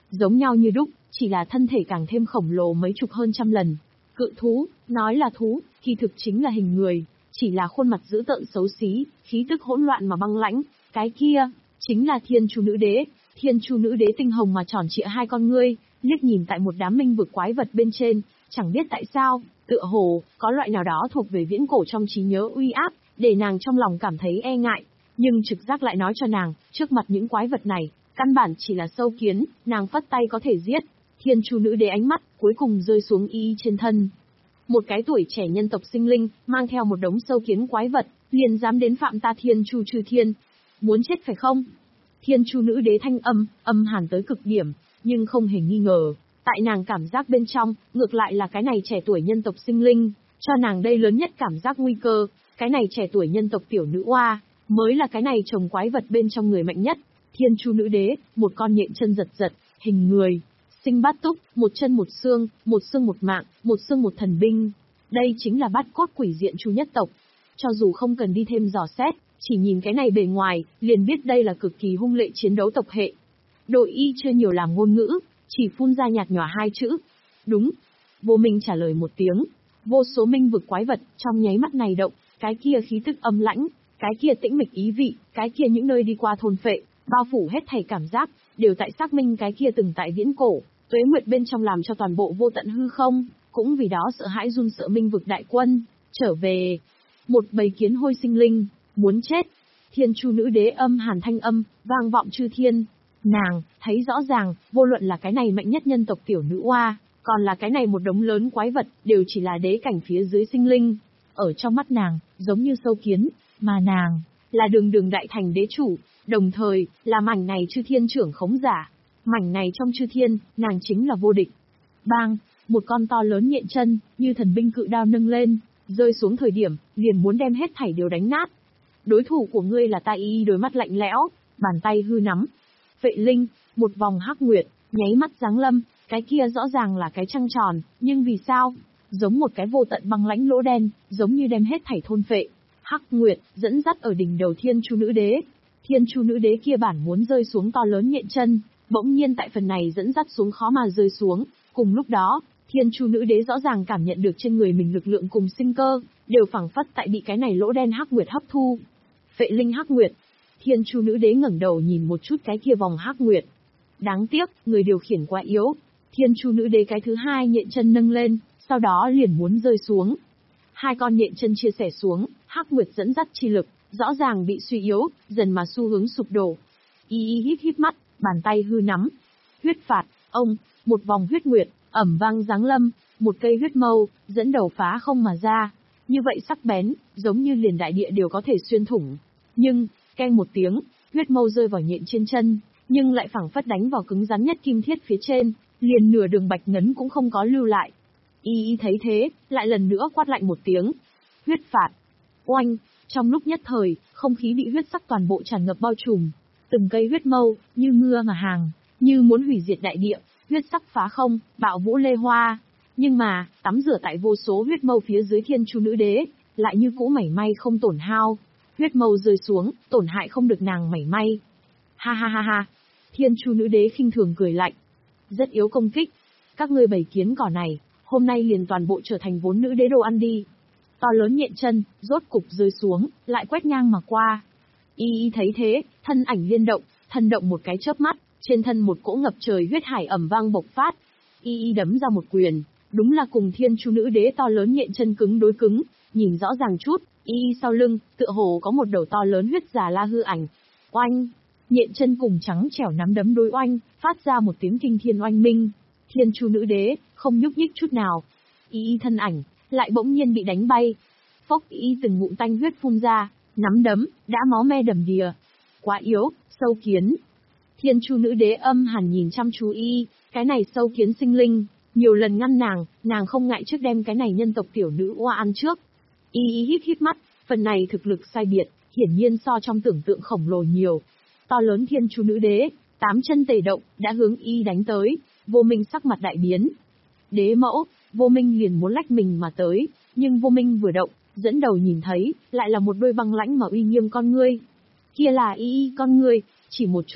giống nhau như đúc, chỉ là thân thể càng thêm khổng lồ mấy chục hơn trăm lần. Cự thú, nói là thú, kỳ thực chính là hình người, chỉ là khuôn mặt dữ tợn xấu xí, khí tức hỗn loạn mà băng lãnh, cái kia, chính là Thiên Chu Nữ Đế. Thiên Chu Nữ Đế tinh hồng mà tròn trịa hai con ngươi, liếc nhìn tại một đám minh vực quái vật bên trên, chẳng biết tại sao, tựa hồ, có loại nào đó thuộc về viễn cổ trong trí nhớ uy áp, để nàng trong lòng cảm thấy e ngại, nhưng trực giác lại nói cho nàng, trước mặt những quái vật này, căn bản chỉ là sâu kiến, nàng phất tay có thể giết. Thiên Chu Nữ Đế ánh mắt, cuối cùng rơi xuống y trên thân. Một cái tuổi trẻ nhân tộc sinh linh, mang theo một đống sâu kiến quái vật, liền dám đến phạm ta Thiên Chu Chư Thiên. Muốn chết phải không? Thiên Chu Nữ Đế thanh âm, âm hàn tới cực điểm, nhưng không hề nghi ngờ, tại nàng cảm giác bên trong, ngược lại là cái này trẻ tuổi nhân tộc sinh linh, cho nàng đây lớn nhất cảm giác nguy cơ, cái này trẻ tuổi nhân tộc tiểu nữ oa, mới là cái này trồng quái vật bên trong người mạnh nhất. Thiên Chu Nữ Đế, một con nhện chân giật giật, hình người, sinh bát túc, một chân một xương, một xương một mạng, một xương một thần binh. Đây chính là bát cốt quỷ diện Chu nhất tộc. Cho dù không cần đi thêm dò xét, chỉ nhìn cái này bề ngoài, liền biết đây là cực kỳ hung lệ chiến đấu tộc hệ. Đội y chưa nhiều làm ngôn ngữ, chỉ phun ra nhạt nhòa hai chữ. Đúng. Vô Minh trả lời một tiếng. Vô số minh vực quái vật, trong nháy mắt này động, cái kia khí tức âm lãnh, cái kia tĩnh mịch ý vị, cái kia những nơi đi qua thôn phệ, bao phủ hết thảy cảm giác, đều tại xác minh cái kia từng tại viễn cổ, tuế nguyệt bên trong làm cho toàn bộ vô tận hư không, cũng vì đó sợ hãi run sợ minh vực đại quân, trở về. Một bầy kiến hôi sinh linh, muốn chết. Thiên Chu Nữ Đế âm hàn thanh âm, vang vọng chư thiên. Nàng, thấy rõ ràng, vô luận là cái này mạnh nhất nhân tộc tiểu nữ oa, còn là cái này một đống lớn quái vật, đều chỉ là đế cảnh phía dưới sinh linh. Ở trong mắt nàng, giống như sâu kiến, mà nàng, là đường đường đại thành đế chủ, đồng thời, là mảnh này chư thiên trưởng khống giả. Mảnh này trong chư thiên, nàng chính là vô địch. Bang, một con to lớn nhện chân, như thần binh cự đao nâng lên, rơi xuống thời điểm, liền muốn đem hết thảy đều đánh nát. Đối thủ của ngươi là ta y đôi mắt lạnh lẽo, bàn tay hư nắm. Vệ linh, một vòng hắc nguyệt, nháy mắt giáng lâm, cái kia rõ ràng là cái trăng tròn, nhưng vì sao? Giống một cái vô tận băng lãnh lỗ đen, giống như đem hết thảy thôn phệ. Hắc nguyệt, dẫn dắt ở đỉnh đầu Thiên Chu Nữ Đế. Thiên Chu Nữ Đế kia bản muốn rơi xuống to lớn nhện chân, bỗng nhiên tại phần này dẫn dắt xuống khó mà rơi xuống. Cùng lúc đó, Thiên Chu Nữ Đế rõ ràng cảm nhận được trên người mình lực lượng cùng sinh cơ, đều phảng phất tại bị cái này lỗ đen hắc nguyệt hấp thu. Vệ linh hắc nguyệt. Thiên Chu Nữ Đế ngẩng đầu nhìn một chút cái kia vòng hắc nguyệt. Đáng tiếc, người điều khiển quá yếu. Thiên Chu Nữ Đế cái thứ hai nhện chân nâng lên, sau đó liền muốn rơi xuống. Hai con nhện chân chia sẻ xuống, hắc nguyệt dẫn dắt chi lực, rõ ràng bị suy yếu, dần mà xu hướng sụp đổ. Y y híp híp mắt, bàn tay hư nắm. Huyết phạt, ông, một vòng huyết nguyệt, ẩm vang giáng lâm, một cây huyết mâu, dẫn đầu phá không mà ra. Như vậy sắc bén, giống như liền đại địa đều có thể xuyên thủng. Nhưng, keng một tiếng, huyết mâu rơi vào nhện trên chân, nhưng lại phảng phất đánh vào cứng rắn nhất kim thiết phía trên, liền nửa đường bạch ngấn cũng không có lưu lại. Y y thấy thế, lại lần nữa quát lạnh một tiếng. Huyết phạt. Oanh, trong lúc nhất thời, không khí bị huyết sắc toàn bộ tràn ngập bao trùm. Từng cây huyết mâu, như mưa mà hàng, như muốn hủy diệt đại địa, huyết sắc phá không, bạo vũ lê hoa. Nhưng mà, tắm rửa tại vô số huyết mâu phía dưới Thiên Chu Nữ Đế, lại như cũ mảy may không tổn hao. Huyết mâu rơi xuống, tổn hại không được nàng mảy may. Ha ha ha ha. Thiên Chu Nữ Đế khinh thường cười lạnh. Rất yếu công kích. Các ngươi bầy kiến cỏ này, hôm nay liền toàn bộ trở thành vốn nữ đế đồ ăn đi. To lớn nhện chân, rốt cục rơi xuống, lại quét ngang mà qua. Y y thấy thế, thân ảnh liên động, thân động một cái chớp mắt, trên thân một cỗ ngập trời huyết hải ầm vang bộc phát. Y y đấm ra một quyền, đúng là cùng Thiên Chu Nữ Đế to lớn nhện chân cứng đối cứng, nhìn rõ ràng chút, y y sau lưng, tựa hồ có một đầu to lớn huyết già la hư ảnh. Oanh! Nhện chân cùng trắng trẻo nắm đấm đối oanh, phát ra một tiếng kinh thiên oanh minh. Thiên Chu Nữ Đế, không nhúc nhích chút nào. Y y thân ảnh, lại bỗng nhiên bị đánh bay. Phốc y y từng ngụm tanh huyết phun ra, nắm đấm, đã máu me đầm đìa. Quá yếu, sâu kiến. Thiên Chu Nữ Đế âm hàn nhìn chăm chú y, cái này sâu kiến sinh linh, nhiều lần ngăn nàng, nàng không ngại trước đem cái này nhân tộc tiểu nữ oa ăn trước. Y y híp híp mắt, phần này thực lực sai biệt, hiển nhiên so trong tưởng tượng khổng lồ nhiều. To lớn Thiên Chu Nữ Đế, tám chân tề động, đã hướng y đánh tới. Vô Minh sắc mặt đại biến. Đế mẫu, Vô Minh liền muốn lách mình mà tới, nhưng Vô Minh vừa động, dẫn đầu nhìn thấy, lại là một đôi băng lãnh mà uy nghiêm con ngươi. Kia là y y con ngươi, chỉ một chút,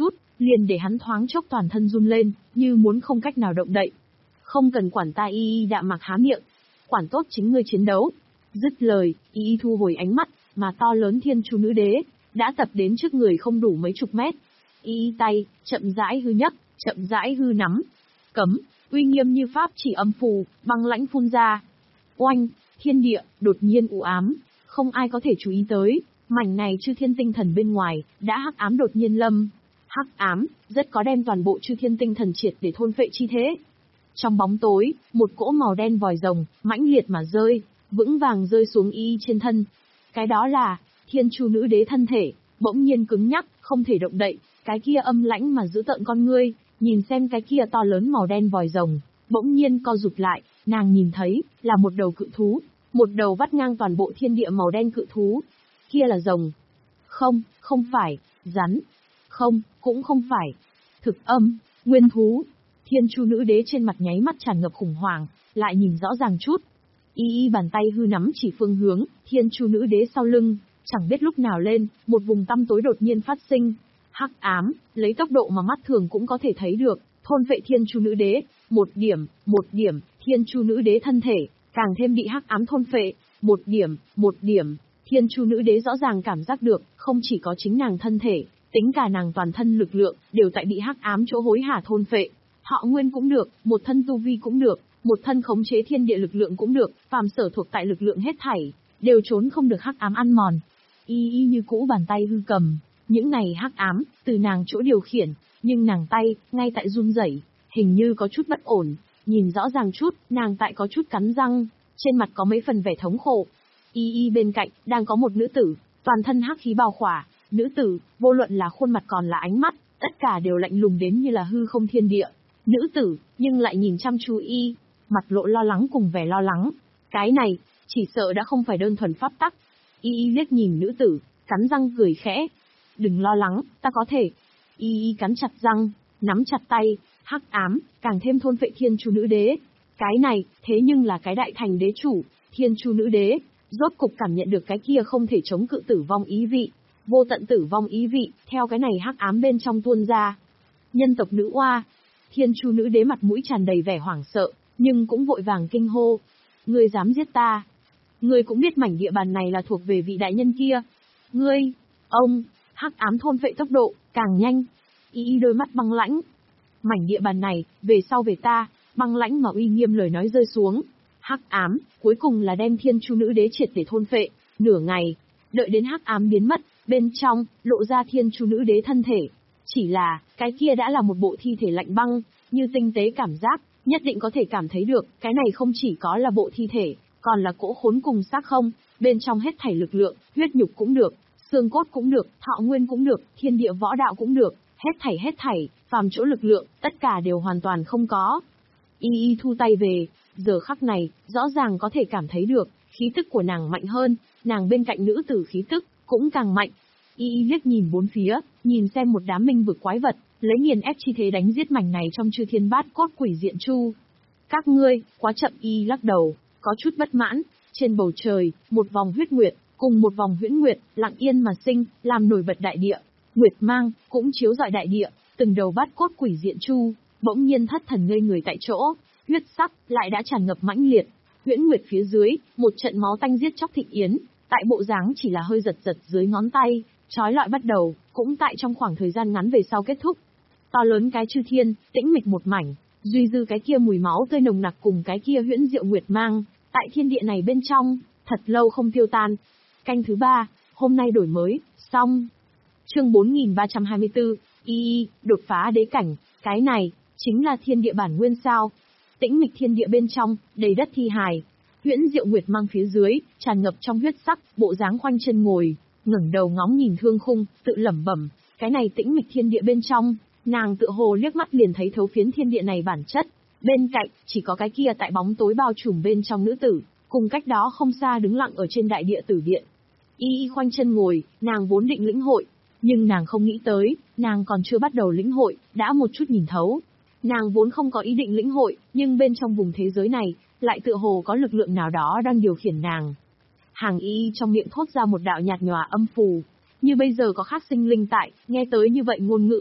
liền để hắn thoáng chốc toàn thân run lên, như muốn không cách nào động đậy. Không cần quản ta. Y Y đạm mạc há miệng. Quản tốt chính ngươi chiến đấu. Dứt lời, Y Y thu hồi ánh mắt, mà to lớn Thiên Chu Nữ Đế đã tập đến trước người không đủ mấy chục mét. Y Y tay chậm rãi hư nhấc, chậm rãi hư nắm. Cấm, uy nghiêm như pháp chỉ âm phù, băng lãnh phun ra. Oanh, thiên địa đột nhiên u ám, không ai có thể chú ý tới, mảnh này chư thiên tinh thần bên ngoài đã hắc ám đột nhiên lâm. Hắc ám rất có đem toàn bộ chư thiên tinh thần triệt để thôn phệ chi thế. Trong bóng tối, một cỗ màu đen vòi rồng mãnh liệt mà rơi, vững vàng rơi xuống Y Y trên thân. Cái đó là Thiên Chu Nữ Đế thân thể, bỗng nhiên cứng nhắc, không thể động đậy, cái kia âm lãnh mà giữ tợn con ngươi, nhìn xem cái kia to lớn màu đen vòi rồng, bỗng nhiên co rụt lại, nàng nhìn thấy là một đầu cự thú, một đầu vắt ngang toàn bộ thiên địa màu đen cự thú. Kia là rồng. Không, không phải, rắn. Không, cũng không phải. Thực âm, nguyên thú. Thiên Chu Nữ Đế trên mặt nháy mắt tràn ngập khủng hoảng, lại nhìn rõ ràng chút. Y Y bàn tay hư nắm chỉ phương hướng, Thiên Chu Nữ Đế sau lưng, chẳng biết lúc nào lên, một vùng tăm tối đột nhiên phát sinh. Hắc ám, lấy tốc độ mà mắt thường cũng có thể thấy được, thôn vệ Thiên Chu Nữ Đế, một điểm, một điểm, Thiên Chu Nữ Đế thân thể, càng thêm bị hắc ám thôn phệ, một điểm, một điểm, Thiên Chu Nữ Đế rõ ràng cảm giác được, không chỉ có chính nàng thân thể, tính cả nàng toàn thân lực lượng, đều tại bị hắc ám chỗ hối hả thôn phệ. Họ nguyên cũng được, một thân tu vi cũng được, một thân khống chế thiên địa lực lượng cũng được, phàm sở thuộc tại lực lượng hết thảy, đều trốn không được hắc ám ăn mòn. Y Y như cũ bàn tay hư cầm, những này hắc ám, từ nàng chỗ điều khiển, nhưng nàng tay, ngay tại run rẩy, hình như có chút bất ổn, nhìn rõ ràng chút, nàng tại có chút cắn răng, trên mặt có mấy phần vẻ thống khổ. Y Y bên cạnh, đang có một nữ tử, toàn thân hắc khí bao khỏa, nữ tử, vô luận là khuôn mặt còn là ánh mắt, tất cả đều lạnh lùng đến như là hư không thiên địa. Nữ tử, nhưng lại nhìn chăm chú Y, mặt lộ lo lắng cùng vẻ lo lắng. Cái này, chỉ sợ đã không phải đơn thuần pháp tắc. Y Y liếc nhìn nữ tử, cắn răng cười khẽ. Đừng lo lắng, ta có thể. Y Y cắn chặt răng, nắm chặt tay, hắc ám, càng thêm thôn phệ Thiên Chu Nữ Đế. Cái này, thế nhưng là cái đại thành đế chủ, Thiên Chu Nữ Đế, rốt cục cảm nhận được cái kia không thể chống cự tử vong ý vị. Vô tận tử vong ý vị, theo cái này hắc ám bên trong tuôn ra. Nhân tộc nữ oa, Thiên Chu Nữ Đế mặt mũi tràn đầy vẻ hoảng sợ, nhưng cũng vội vàng kinh hô. Ngươi dám giết ta? Ngươi cũng biết mảnh địa bàn này là thuộc về vị đại nhân kia. Ngươi, ông, hắc ám thôn phệ tốc độ, càng nhanh. Y Y đôi mắt băng lãnh. Mảnh địa bàn này, về sau về ta, băng lãnh mà uy nghiêm lời nói rơi xuống. Hắc ám, cuối cùng là đem Thiên Chu Nữ Đế triệt để thôn phệ, nửa ngày, đợi đến hắc ám biến mất, bên trong, lộ ra Thiên Chu Nữ Đế thân thể. Chỉ là, cái kia đã là một bộ thi thể lạnh băng, như tinh tế cảm giác, nhất định có thể cảm thấy được, cái này không chỉ có là bộ thi thể, còn là cỗ khốn cùng xác không, bên trong hết thảy lực lượng, huyết nhục cũng được, xương cốt cũng được, thọ nguyên cũng được, thiên địa võ đạo cũng được, hết thảy hết thảy, phàm chỗ lực lượng, tất cả đều hoàn toàn không có. Y Y thu tay về, giờ khắc này, rõ ràng có thể cảm thấy được, khí tức của nàng mạnh hơn, nàng bên cạnh nữ tử khí tức, cũng càng mạnh. Y Y liếc nhìn bốn phía, nhìn xem một đám minh vực quái vật, lấy nghiền ép chi thế đánh giết mảnh này trong chư thiên bát cốt quỷ diện chu. Các ngươi, quá chậm. Y lắc đầu, có chút bất mãn. Trên bầu trời, một vòng huyết nguyệt, cùng một vòng huyễn nguyệt, lặng yên mà sinh, làm nổi bật đại địa. Nguyệt mang, cũng chiếu rọi đại địa, từng đầu bát cốt quỷ diện chu, bỗng nhiên thất thần ngây người tại chỗ, huyết sắc, lại đã tràn ngập mãnh liệt. Huyễn nguyệt phía dưới, một trận máu tanh giết chóc thịnh yến, tại bộ dáng chỉ là hơi giật giật dưới ngón tay, trói lọi bắt đầu, cũng tại trong khoảng thời gian ngắn về sau kết thúc. To lớn cái chư thiên, tĩnh mịch một mảnh, duy dư cái kia mùi máu tươi nồng nặc cùng cái kia huyễn diệu nguyệt mang, tại thiên địa này bên trong, thật lâu không tiêu tan. Canh thứ ba, hôm nay đổi mới, xong. Chương bốn nghìn ba trăm hai mươi tư, Y Y, đột phá đế cảnh, cái này, chính là thiên địa bản nguyên sao. Tĩnh mịch thiên địa bên trong, đầy đất thi hài. Huyễn diệu nguyệt mang phía dưới, tràn ngập trong huyết sắc, bộ dáng khoanh chân ngồi, ngẩng đầu ngóng nhìn thương khung, tự lẩm bẩm, cái này tĩnh mịch thiên địa bên trong, nàng tự hồ liếc mắt liền thấy thấu phiến thiên địa này bản chất. Bên cạnh, chỉ có cái kia tại bóng tối bao trùm bên trong nữ tử, cùng cách đó không xa đứng lặng ở trên đại địa tử điện. Y Y khoanh chân ngồi, nàng vốn định lĩnh hội, nhưng nàng không nghĩ tới, nàng còn chưa bắt đầu lĩnh hội, đã một chút nhìn thấu. Nàng vốn không có ý định lĩnh hội, nhưng bên trong vùng thế giới này, lại tựa hồ có lực lượng nào đó đang điều khiển nàng. Hàng Y trong miệng thốt ra một đạo nhạt nhòa âm phù, như bây giờ có khác sinh linh tại, nghe tới như vậy ngôn ngữ,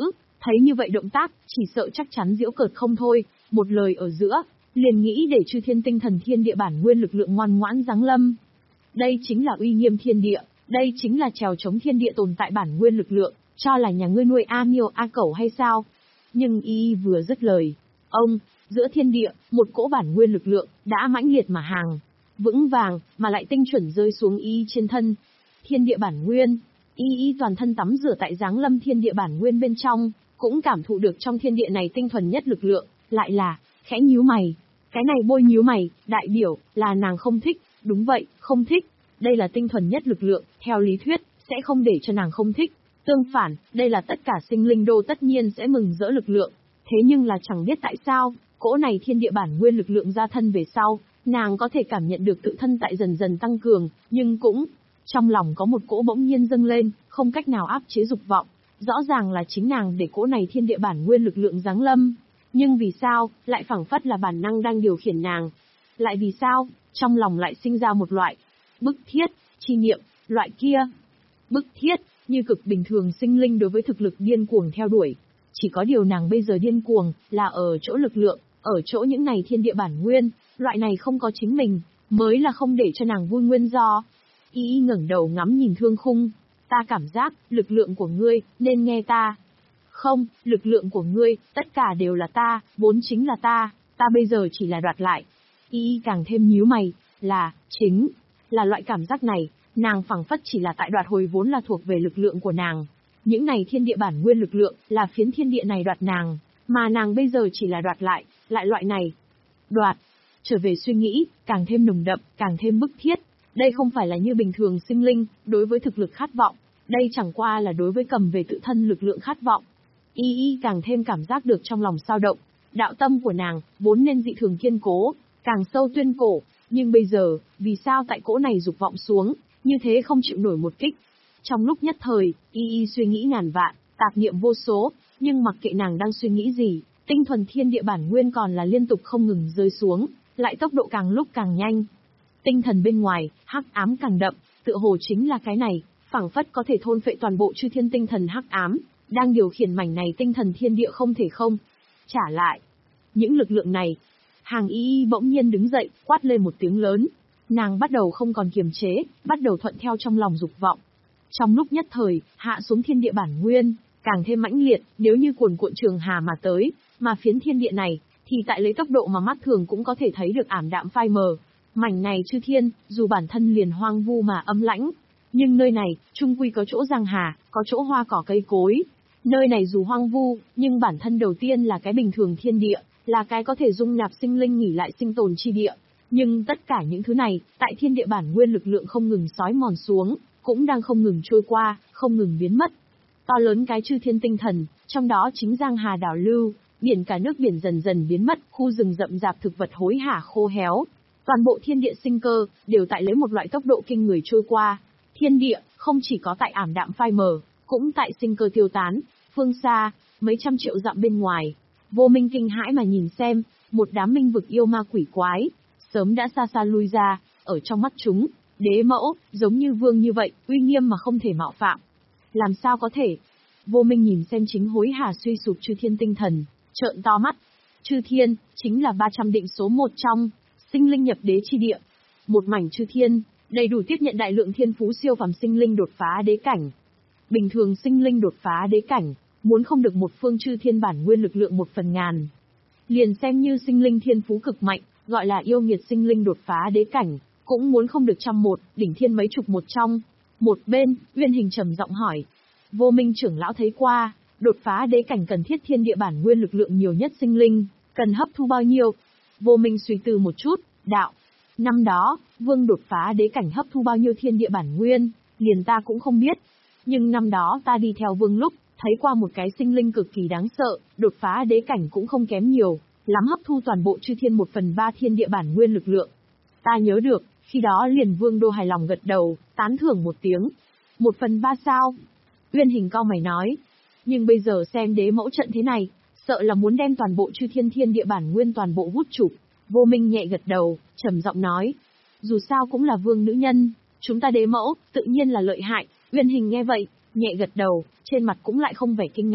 Thấy như vậy động tác, chỉ sợ chắc chắn giễu cợt không thôi, một lời ở giữa, liền nghĩ để chư thiên tinh thần thiên địa bản nguyên lực lượng ngoan ngoãn giáng lâm. Đây chính là uy nghiêm thiên địa, đây chính là trèo chống thiên địa tồn tại bản nguyên lực lượng, cho là nhà ngươi nuôi A Miêu A Cẩu hay sao? Nhưng y vừa dứt lời, ông, giữa thiên địa, một cỗ bản nguyên lực lượng, đã mãnh liệt mà hàng, vững vàng, mà lại tinh chuẩn rơi xuống y trên thân. Thiên địa bản nguyên, y y toàn thân tắm rửa tại giáng lâm thiên địa bản nguyên bên trong, cũng cảm thụ được trong thiên địa này tinh thuần nhất lực lượng, lại là, khẽ nhíu mày. Cái này bôi nhíu mày, đại biểu, là nàng không thích, đúng vậy, không thích. Đây là tinh thuần nhất lực lượng, theo lý thuyết, sẽ không để cho nàng không thích. Tương phản, đây là tất cả sinh linh đô tất nhiên sẽ mừng rỡ lực lượng. Thế nhưng là chẳng biết tại sao, cỗ này thiên địa bản nguyên lực lượng ra thân về sau, nàng có thể cảm nhận được tự thân tại dần dần tăng cường, nhưng cũng, trong lòng có một cỗ bỗng nhiên dâng lên, không cách nào áp chế dục vọng. Rõ ràng là chính nàng để cỗ này thiên địa bản nguyên lực lượng giáng lâm. Nhưng vì sao, lại phảng phất là bản năng đang điều khiển nàng? Lại vì sao, trong lòng lại sinh ra một loại bức thiết, chi niệm, loại kia. Bức thiết, như cực bình thường sinh linh đối với thực lực điên cuồng theo đuổi. Chỉ có điều nàng bây giờ điên cuồng, là ở chỗ lực lượng, ở chỗ những này thiên địa bản nguyên, loại này không có chính mình, mới là không để cho nàng vui nguyên do. Y y ngẩng đầu ngắm nhìn thương khung. Ta cảm giác, lực lượng của ngươi, nên nghe ta. Không, lực lượng của ngươi, tất cả đều là ta, vốn chính là ta, ta bây giờ chỉ là đoạt lại. Y y càng thêm nhíu mày, là, chính, là loại cảm giác này, nàng phảng phất chỉ là tại đoạt hồi vốn là thuộc về lực lượng của nàng. Những này thiên địa bản nguyên lực lượng, là phiến thiên địa này đoạt nàng, mà nàng bây giờ chỉ là đoạt lại, lại loại này. Đoạt, trở về suy nghĩ, càng thêm nồng đậm, càng thêm bức thiết. Đây không phải là như bình thường sinh linh, đối với thực lực khát vọng, đây chẳng qua là đối với cầm về tự thân lực lượng khát vọng. Y y càng thêm cảm giác được trong lòng sao động, đạo tâm của nàng, vốn nên dị thường kiên cố, càng sâu tuyên cổ, nhưng bây giờ, vì sao tại cỗ này dục vọng xuống, như thế không chịu nổi một kích. Trong lúc nhất thời, y y suy nghĩ ngàn vạn, tạp niệm vô số, nhưng mặc kệ nàng đang suy nghĩ gì, tinh thuần thiên địa bản nguyên còn là liên tục không ngừng rơi xuống, lại tốc độ càng lúc càng nhanh. Tinh thần bên ngoài, hắc ám càng đậm, tựa hồ chính là cái này, phảng phất có thể thôn phệ toàn bộ chư thiên tinh thần hắc ám, đang điều khiển mảnh này tinh thần thiên địa không thể không trả lại. Những lực lượng này, Hàng Y Y bỗng nhiên đứng dậy, quát lên một tiếng lớn. Nàng bắt đầu không còn kiềm chế, bắt đầu thuận theo trong lòng dục vọng. Trong lúc nhất thời, hạ xuống thiên địa bản nguyên, càng thêm mãnh liệt, nếu như cuồn cuộn trường hà mà tới, mà phiến thiên địa này, thì tại lấy tốc độ mà mắt thường cũng có thể thấy được ảm đạm phai mờ. Mảnh này chư thiên, dù bản thân liền hoang vu mà âm lãnh, nhưng nơi này, trung quy có chỗ giang hà, có chỗ hoa cỏ cây cối. Nơi này dù hoang vu, nhưng bản thân đầu tiên là cái bình thường thiên địa, là cái có thể dung nạp sinh linh nghỉ lại sinh tồn chi địa. Nhưng tất cả những thứ này, tại thiên địa bản nguyên lực lượng không ngừng sói mòn xuống, cũng đang không ngừng trôi qua, không ngừng biến mất. To lớn cái chư thiên tinh thần, trong đó chính giang hà đảo lưu, biển cả nước biển dần dần biến mất, khu rừng rậm rạp thực vật hối hả khô héo. Toàn bộ thiên địa sinh cơ, đều tại lấy một loại tốc độ kinh người trôi qua. Thiên địa, không chỉ có tại ảm đạm phai mờ, cũng tại sinh cơ tiêu tán. Phương xa, mấy trăm triệu dặm bên ngoài, Vô Minh kinh hãi mà nhìn xem, một đám minh vực yêu ma quỷ quái, sớm đã xa xa lui ra, ở trong mắt chúng, đế mẫu, giống như vương như vậy, uy nghiêm mà không thể mạo phạm. Làm sao có thể? Vô Minh nhìn xem chính hối hả suy sụp chư thiên tinh thần, trợn to mắt. Chư thiên, chính là ba trăm định số một trong, sinh linh nhập đế chi địa. Một mảnh chư thiên, đầy đủ tiếp nhận đại lượng thiên phú siêu phàm sinh linh đột phá đế cảnh. Bình thường sinh linh đột phá đế cảnh, muốn không được một phương chư thiên bản nguyên lực lượng một phần ngàn. Liền xem như sinh linh thiên phú cực mạnh, gọi là yêu nghiệt sinh linh đột phá đế cảnh, cũng muốn không được trăm một, đỉnh thiên mấy chục một trong. Một bên, Uyên Hình trầm giọng hỏi. Vô Minh trưởng lão thấy qua, đột phá đế cảnh cần thiết thiên địa bản nguyên lực lượng nhiều nhất sinh linh, cần hấp thu bao nhiêu? Vô Minh suy tư một chút, đạo. Năm đó, vương đột phá đế cảnh hấp thu bao nhiêu thiên địa bản nguyên, liền ta cũng không biết. Nhưng năm đó ta đi theo vương lúc, thấy qua một cái sinh linh cực kỳ đáng sợ, đột phá đế cảnh cũng không kém nhiều, lắm hấp thu toàn bộ chư thiên một phần ba thiên địa bản nguyên lực lượng. Ta nhớ được, khi đó liền vương đô hài lòng gật đầu, tán thưởng một tiếng. Một phần ba sao? Uyên Hình cau mày nói. Nhưng bây giờ xem đế mẫu trận thế này, sợ là muốn đem toàn bộ chư thiên thiên địa bản nguyên toàn bộ hút chụp. Vô Minh nhẹ gật đầu, trầm giọng nói. Dù sao cũng là vương nữ nhân, chúng ta đế mẫu, tự nhiên là lợi hại. Uyên Hình nghe vậy, nhẹ gật đầu, trên mặt cũng lại không vẻ kinh ngạc,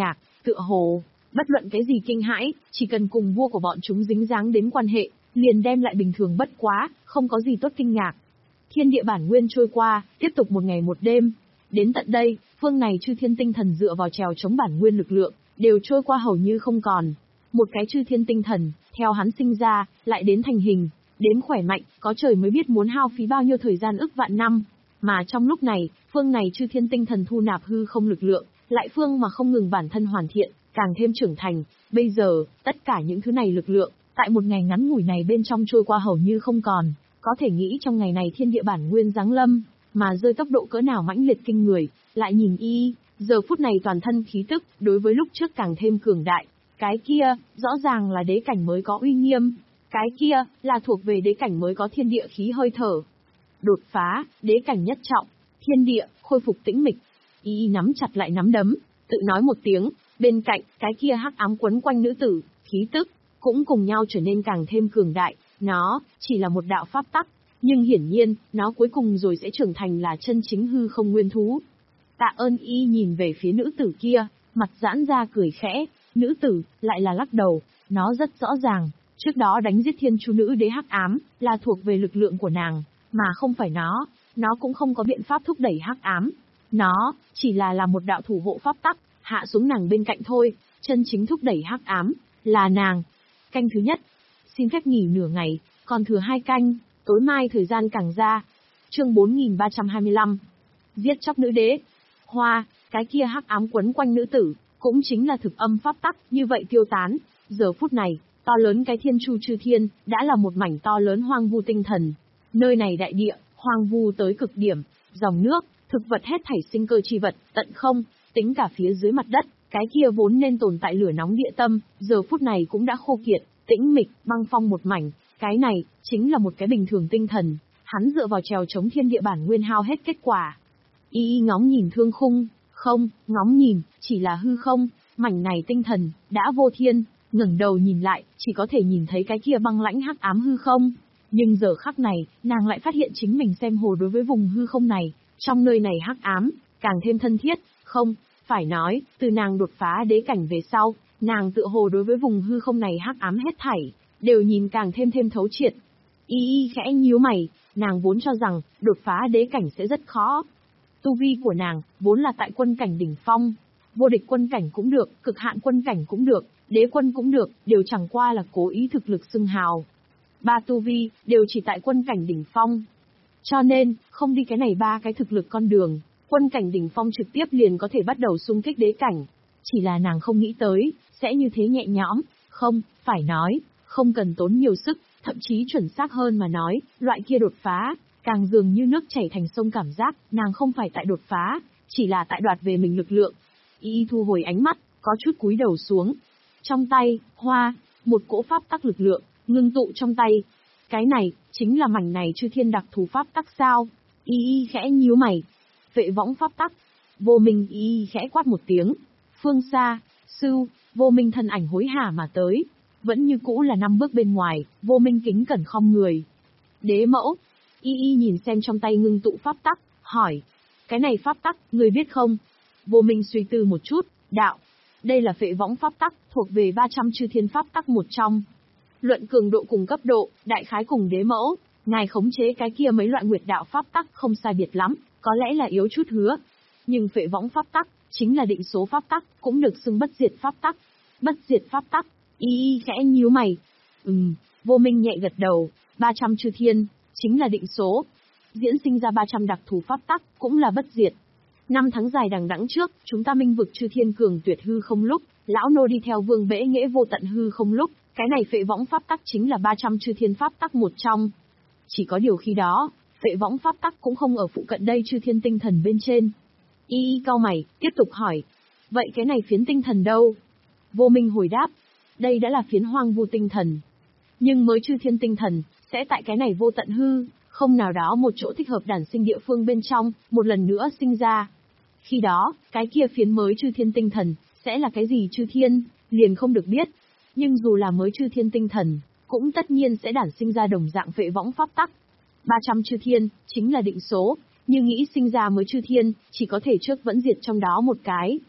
Tựa hồ, bất luận cái gì kinh hãi, chỉ cần cùng vua của bọn chúng dính dáng đến quan hệ, liền đem lại bình thường bất quá, không có gì tốt kinh ngạc. Thiên địa bản nguyên trôi qua, tiếp tục một ngày một đêm. Đến tận đây, phương này chư thiên tinh thần dựa vào trèo chống bản nguyên lực lượng, đều trôi qua hầu như không còn. Một cái chư thiên tinh thần, theo hắn sinh ra, lại đến thành hình, đến khỏe mạnh, có trời mới biết muốn hao phí bao nhiêu thời gian ức vạn năm. Mà trong lúc này, phương này chư thiên tinh thần thu nạp hư không lực lượng, lại phương mà không ngừng bản thân hoàn thiện, càng thêm trưởng thành. Bây giờ, tất cả những thứ này lực lượng, tại một ngày ngắn ngủi này bên trong trôi qua hầu như không còn. Có thể nghĩ trong ngày này thiên địa bản nguyên giáng lâm, mà rơi tốc độ cỡ nào mãnh liệt kinh người, lại nhìn y, giờ phút này toàn thân khí tức, đối với lúc trước càng thêm cường đại. Cái kia, rõ ràng là đế cảnh mới có uy nghiêm. Cái kia, là thuộc về đế cảnh mới có thiên địa khí hơi thở. Đột phá, đế cảnh nhất trọng, thiên địa, khôi phục tĩnh mịch. Y nắm chặt lại nắm đấm, tự nói một tiếng, bên cạnh, cái kia hắc ám quấn quanh nữ tử, khí tức, cũng cùng nhau trở nên càng thêm cường đại. Nó, chỉ là một đạo pháp tắc, nhưng hiển nhiên, nó cuối cùng rồi sẽ trưởng thành là chân chính hư không nguyên thú. Tạ ơn y nhìn về phía nữ tử kia, mặt giãn ra cười khẽ, nữ tử, lại là lắc đầu, nó rất rõ ràng, trước đó đánh giết thiên chu nữ đế hắc ám, là thuộc về lực lượng của nàng, mà không phải nó, nó cũng không có biện pháp thúc đẩy hắc ám. Nó, chỉ là là một đạo thủ hộ pháp tắc, hạ xuống nàng bên cạnh thôi, chân chính thúc đẩy hắc ám, là nàng. Canh thứ nhất, xin phép nghỉ nửa ngày, còn thừa hai canh, tối mai thời gian càng ra. Chương bốn nghìn ba trăm hai mươi lăm. Giết chóc nữ đế. Hoa, cái kia hắc ám quấn quanh nữ tử, cũng chính là thực âm pháp tắc, như vậy tiêu tán. Giờ phút này, to lớn cái thiên chu chư thiên, đã là một mảnh to lớn hoang vu tinh thần. Nơi này đại địa, hoang vu tới cực điểm, dòng nước, thực vật hết thảy sinh cơ chi vật, tận không, tính cả phía dưới mặt đất, cái kia vốn nên tồn tại lửa nóng địa tâm, giờ phút này cũng đã khô kiệt, tĩnh mịch, băng phong một mảnh. Cái này, chính là một cái bình thường tinh thần, hắn dựa vào trèo chống thiên địa bản nguyên hao hết kết quả. Y y ngóng nhìn thương khung, không, ngóng nhìn, chỉ là hư không, mảnh này tinh thần, đã vô thiên, ngẩng đầu nhìn lại, chỉ có thể nhìn thấy cái kia băng lãnh hắc ám hư không. Nhưng giờ khắc này, nàng lại phát hiện chính mình xem hồ đối với vùng hư không này, trong nơi này hắc ám, càng thêm thân thiết, không, phải nói, từ nàng đột phá đế cảnh về sau, nàng tựa hồ đối với vùng hư không này hắc ám hết thảy, đều nhìn càng thêm thêm thấu triệt. Y y khẽ nhíu mày, nàng vốn cho rằng, đột phá đế cảnh sẽ rất khó. Tu vi của nàng, vốn là tại quân cảnh đỉnh phong, vô địch quân cảnh cũng được, cực hạn quân cảnh cũng được, đế quân cũng được, đều chẳng qua là cố ý thực lực xưng hào. Ba tu vi, đều chỉ tại quân cảnh đỉnh phong. Cho nên, không đi cái này ba cái thực lực con đường, quân cảnh đỉnh phong trực tiếp liền có thể bắt đầu xung kích đế cảnh. Chỉ là nàng không nghĩ tới, sẽ như thế nhẹ nhõm, không, phải nói, không cần tốn nhiều sức, thậm chí chuẩn xác hơn mà nói, loại kia đột phá, càng dường như nước chảy thành sông cảm giác, nàng không phải tại đột phá, chỉ là tại đoạt về mình lực lượng. Y thu hồi ánh mắt, có chút cúi đầu xuống. Trong tay, hoa, một cỗ pháp tắc lực lượng, ngưng tụ trong tay. Cái này, chính là mảnh này chư thiên đặc thù pháp tắc sao? Y y khẽ nhíu mày. Vệ võng pháp tắc. Vô minh y y khẽ quát một tiếng. Phương xa, sưu, vô minh thân ảnh hối hả mà tới. Vẫn như cũ là năm bước bên ngoài, vô minh kính cẩn khom người. Đế mẫu. Y y nhìn xem trong tay ngưng tụ pháp tắc, hỏi. Cái này pháp tắc, người biết không? Vô minh suy tư một chút, đạo. Đây là phệ võng pháp tắc, thuộc về ba trăm chư thiên pháp tắc một trong. Luận cường độ cùng cấp độ, đại khái cùng đế mẫu, ngài khống chế cái kia mấy loại nguyệt đạo pháp tắc không sai biệt lắm, có lẽ là yếu chút hứa. Nhưng phệ võng pháp tắc, chính là định số pháp tắc, cũng được xưng bất diệt pháp tắc. Bất diệt pháp tắc, y y khẽ nhíu mày. Ừm, vô minh nhẹ gật đầu, ba trăm chư thiên, chính là định số. Diễn sinh ra ba trăm đặc thù pháp tắc, cũng là bất diệt. Năm tháng dài đằng đẵng trước, chúng ta minh vực chư thiên cường tuyệt hư không lúc, lão nô đi theo vương bễ nghệ vô tận hư không lúc, cái này phệ võng pháp tắc chính là ba trăm chư thiên pháp tắc một trong. Chỉ có điều khi đó, phệ võng pháp tắc cũng không ở phụ cận đây chư thiên tinh thần bên trên. Y y cau mày, tiếp tục hỏi. Vậy cái này phiến tinh thần đâu? Vô minh hồi đáp. Đây đã là phiến hoang vu tinh thần. Nhưng mới chư thiên tinh thần, sẽ tại cái này vô tận hư, không nào đó một chỗ thích hợp đản sinh địa phương bên trong, một lần nữa sinh ra. Khi đó, cái kia phiến mới chư thiên tinh thần, sẽ là cái gì chư thiên, liền không được biết. Nhưng dù là mới chư thiên tinh thần, cũng tất nhiên sẽ đản sinh ra đồng dạng phệ võng pháp tắc. ba trăm chư thiên, chính là định số, như nghĩ sinh ra mới chư thiên, chỉ có thể trước vẫn diệt trong đó một cái.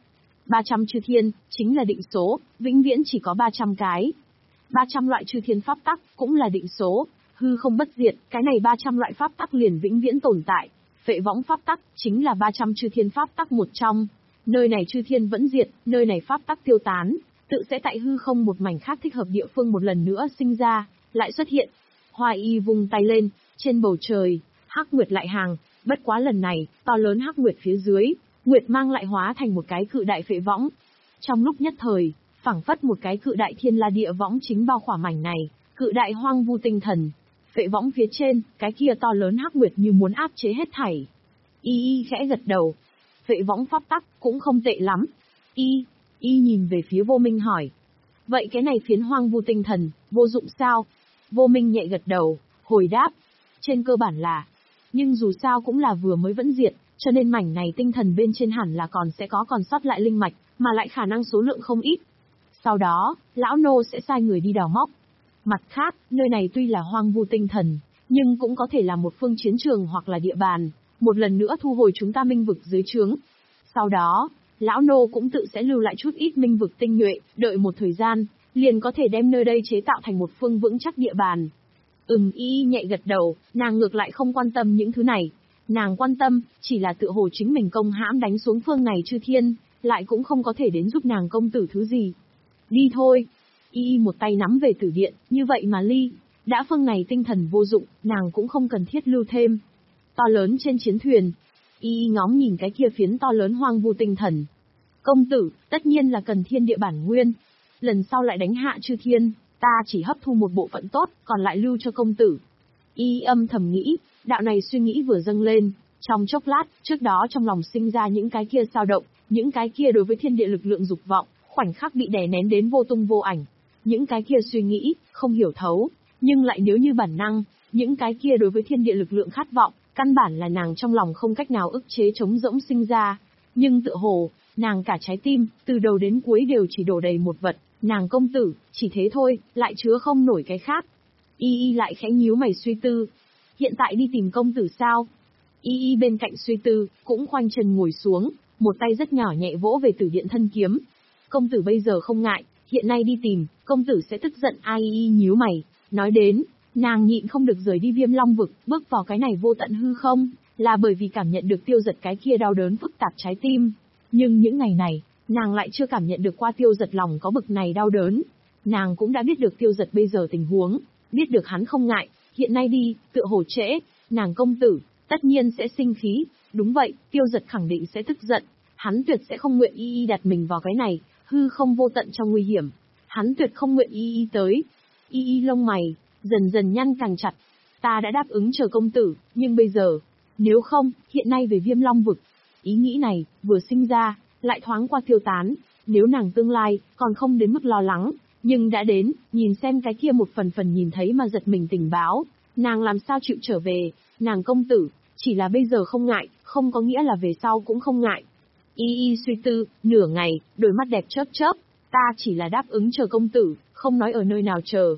ba trăm chư thiên, chính là định số, vĩnh viễn chỉ có ba trăm cái. ba trăm loại chư thiên pháp tắc, cũng là định số, hư không bất diệt, cái này ba trăm loại pháp tắc liền vĩnh viễn tồn tại. Phệ võng pháp tắc, chính là ba trăm chư thiên pháp tắc một trong. Nơi này chư thiên vẫn diệt, nơi này pháp tắc tiêu tán, tự sẽ tại hư không một mảnh khác thích hợp địa phương một lần nữa sinh ra, lại xuất hiện. Hoa Y vung tay lên, trên bầu trời, hắc nguyệt lại hàng, bất quá lần này, to lớn hắc nguyệt phía dưới, nguyệt mang lại hóa thành một cái cự đại phệ võng. Trong lúc nhất thời, phảng phất một cái cự đại thiên la địa võng chính bao khỏa mảnh này, cự đại hoang vu tinh thần. Phệ võng phía trên, cái kia to lớn hắc nguyệt như muốn áp chế hết thảy. Y Y khẽ gật đầu. Phệ võng pháp tắc, cũng không tệ lắm. Y, Y nhìn về phía Vô Minh hỏi. Vậy cái này phiến hoang vu tinh thần, vô dụng sao? Vô Minh nhẹ gật đầu, hồi đáp. Trên cơ bản là, nhưng dù sao cũng là vừa mới vẫn diệt, cho nên mảnh này tinh thần bên trên hẳn là còn sẽ có còn sót lại linh mạch, mà lại khả năng số lượng không ít. Sau đó, lão nô sẽ sai người đi đào móc. Mặt khác, nơi này tuy là hoang vu tinh thần, nhưng cũng có thể là một phương chiến trường hoặc là địa bàn, một lần nữa thu hồi chúng ta minh vực dưới trướng. Sau đó, lão nô cũng tự sẽ lưu lại chút ít minh vực tinh nhuệ, đợi một thời gian, liền có thể đem nơi đây chế tạo thành một phương vững chắc địa bàn. Ừm, Y nhẹ gật đầu, nàng ngược lại không quan tâm những thứ này. Nàng quan tâm, chỉ là tự hồ chính mình công hãm đánh xuống phương này chư thiên, lại cũng không có thể đến giúp nàng công tử thứ gì. Đi thôi. Y một tay nắm về tử điện, như vậy mà ly. Đã phương này tinh thần vô dụng, nàng cũng không cần thiết lưu thêm. To lớn trên chiến thuyền. Y ngóng nhìn cái kia phiến to lớn hoang vu tinh thần. Công tử, tất nhiên là cần thiên địa bản nguyên. Lần sau lại đánh hạ chư thiên, ta chỉ hấp thu một bộ phận tốt, còn lại lưu cho công tử. Y âm thầm nghĩ, đạo này suy nghĩ vừa dâng lên. Trong chốc lát, trước đó trong lòng sinh ra những cái kia dao động, những cái kia đối với thiên địa lực lượng dục vọng, khoảnh khắc bị đè nén đến vô tung vô ảnh. Những cái kia suy nghĩ, không hiểu thấu, nhưng lại nếu như bản năng, những cái kia đối với thiên địa lực lượng khát vọng, căn bản là nàng trong lòng không cách nào ức chế trống rỗng sinh ra. Nhưng tựa hồ, nàng cả trái tim, từ đầu đến cuối đều chỉ đổ đầy một vật, nàng công tử, chỉ thế thôi, lại chứa không nổi cái khác. Y Y lại khẽ nhíu mày suy tư. Hiện tại đi tìm công tử sao? Y Y bên cạnh suy tư, cũng khoanh chân ngồi xuống, một tay rất nhỏ nhẹ vỗ về tử điện thân kiếm. Công tử bây giờ không ngại, hiện nay đi tìm, công tử sẽ tức giận. Ai Y Y nhíu mày, nói đến, nàng nhịn không được rời đi Viêm Long vực, bước vào cái này vô tận hư không, là bởi vì cảm nhận được Tiêu Dật cái kia đau đớn phức tạp trái tim. Nhưng những ngày này, nàng lại chưa cảm nhận được qua Tiêu Dật lòng có bực này đau đớn. Nàng cũng đã biết được Tiêu Dật bây giờ tình huống, biết được hắn không ngại, hiện nay đi, tựa hồ trễ, nàng công tử, tất nhiên sẽ sinh khí. Đúng vậy, Tiêu Dật khẳng định sẽ tức giận, hắn tuyệt sẽ không nguyện Y Y đặt mình vào cái này, hư không vô tận trong nguy hiểm. Hắn tuyệt không nguyện Y Y tới. Y Y lông mày, dần dần nhăn càng chặt. Ta đã đáp ứng chờ công tử, nhưng bây giờ, nếu không, hiện nay về Viêm Long vực. Ý nghĩ này, vừa sinh ra, lại thoáng qua tiêu tán, nếu nàng tương lai, còn không đến mức lo lắng, nhưng đã đến, nhìn xem cái kia một phần phần nhìn thấy mà giật mình tình báo, nàng làm sao chịu trở về, nàng công tử, chỉ là bây giờ không ngại, không có nghĩa là về sau cũng không ngại. Y Y suy tư, nửa ngày, đôi mắt đẹp chớp chớp, ta chỉ là đáp ứng chờ công tử, không nói ở nơi nào chờ.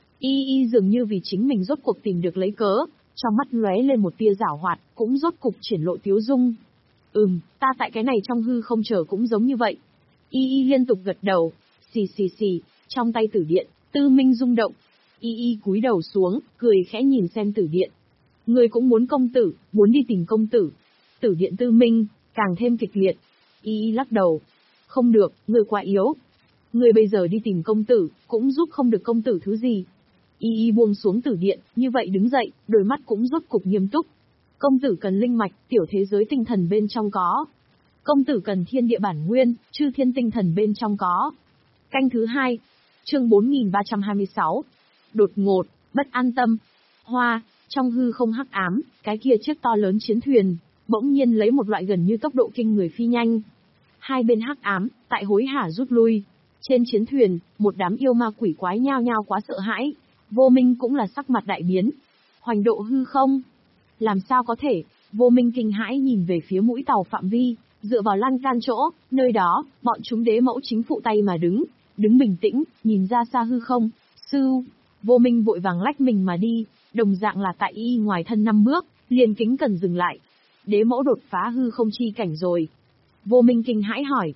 Y Y dường như vì chính mình rốt cuộc tìm được lấy cớ, trong mắt lóe lên một tia giảo hoạt, cũng rốt cục triển lộ tiếu dung. Ừm, ta tại cái này trong hư không chờ cũng giống như vậy. Y Y liên tục gật đầu, xì xì xì, trong tay tử điện, tư minh rung động. Y Y cúi đầu xuống, cười khẽ nhìn xem tử điện. Người cũng muốn công tử, muốn đi tìm công tử. Tử điện tư minh, càng thêm kịch liệt. Y Y lắc đầu. Không được, người quá yếu. Người bây giờ đi tìm công tử, cũng giúp không được công tử thứ gì. Y Y buông xuống tử điện, như vậy đứng dậy, đôi mắt cũng rốt cục nghiêm túc. Công tử cần linh mạch, tiểu thế giới tinh thần bên trong có. Công tử cần thiên địa bản nguyên, chư thiên tinh thần bên trong có. Canh thứ hai, chương bốn nghìn ba trăm hai mươi sáu. Đột ngột, bất an tâm. Hoa, trong hư không hắc ám, cái kia chiếc to lớn chiến thuyền, bỗng nhiên lấy một loại gần như tốc độ kinh người phi nhanh. Hai bên hắc ám, tại hối hả rút lui. Trên chiến thuyền, một đám yêu ma quỷ quái nhao nhao quá sợ hãi. Vô Minh cũng là sắc mặt đại biến. Hoành độ hư không? Làm sao có thể? Vô Minh kinh hãi nhìn về phía mũi tàu phạm vi, dựa vào lan can chỗ, nơi đó, bọn chúng đế mẫu chính phụ tay mà đứng, đứng bình tĩnh, nhìn ra xa hư không. Sư, Vô Minh vội vàng lách mình mà đi, đồng dạng là tại Y ngoài thân năm bước, liền kính cần dừng lại. Đế mẫu đột phá hư không chi cảnh rồi. Vô Minh kinh hãi hỏi.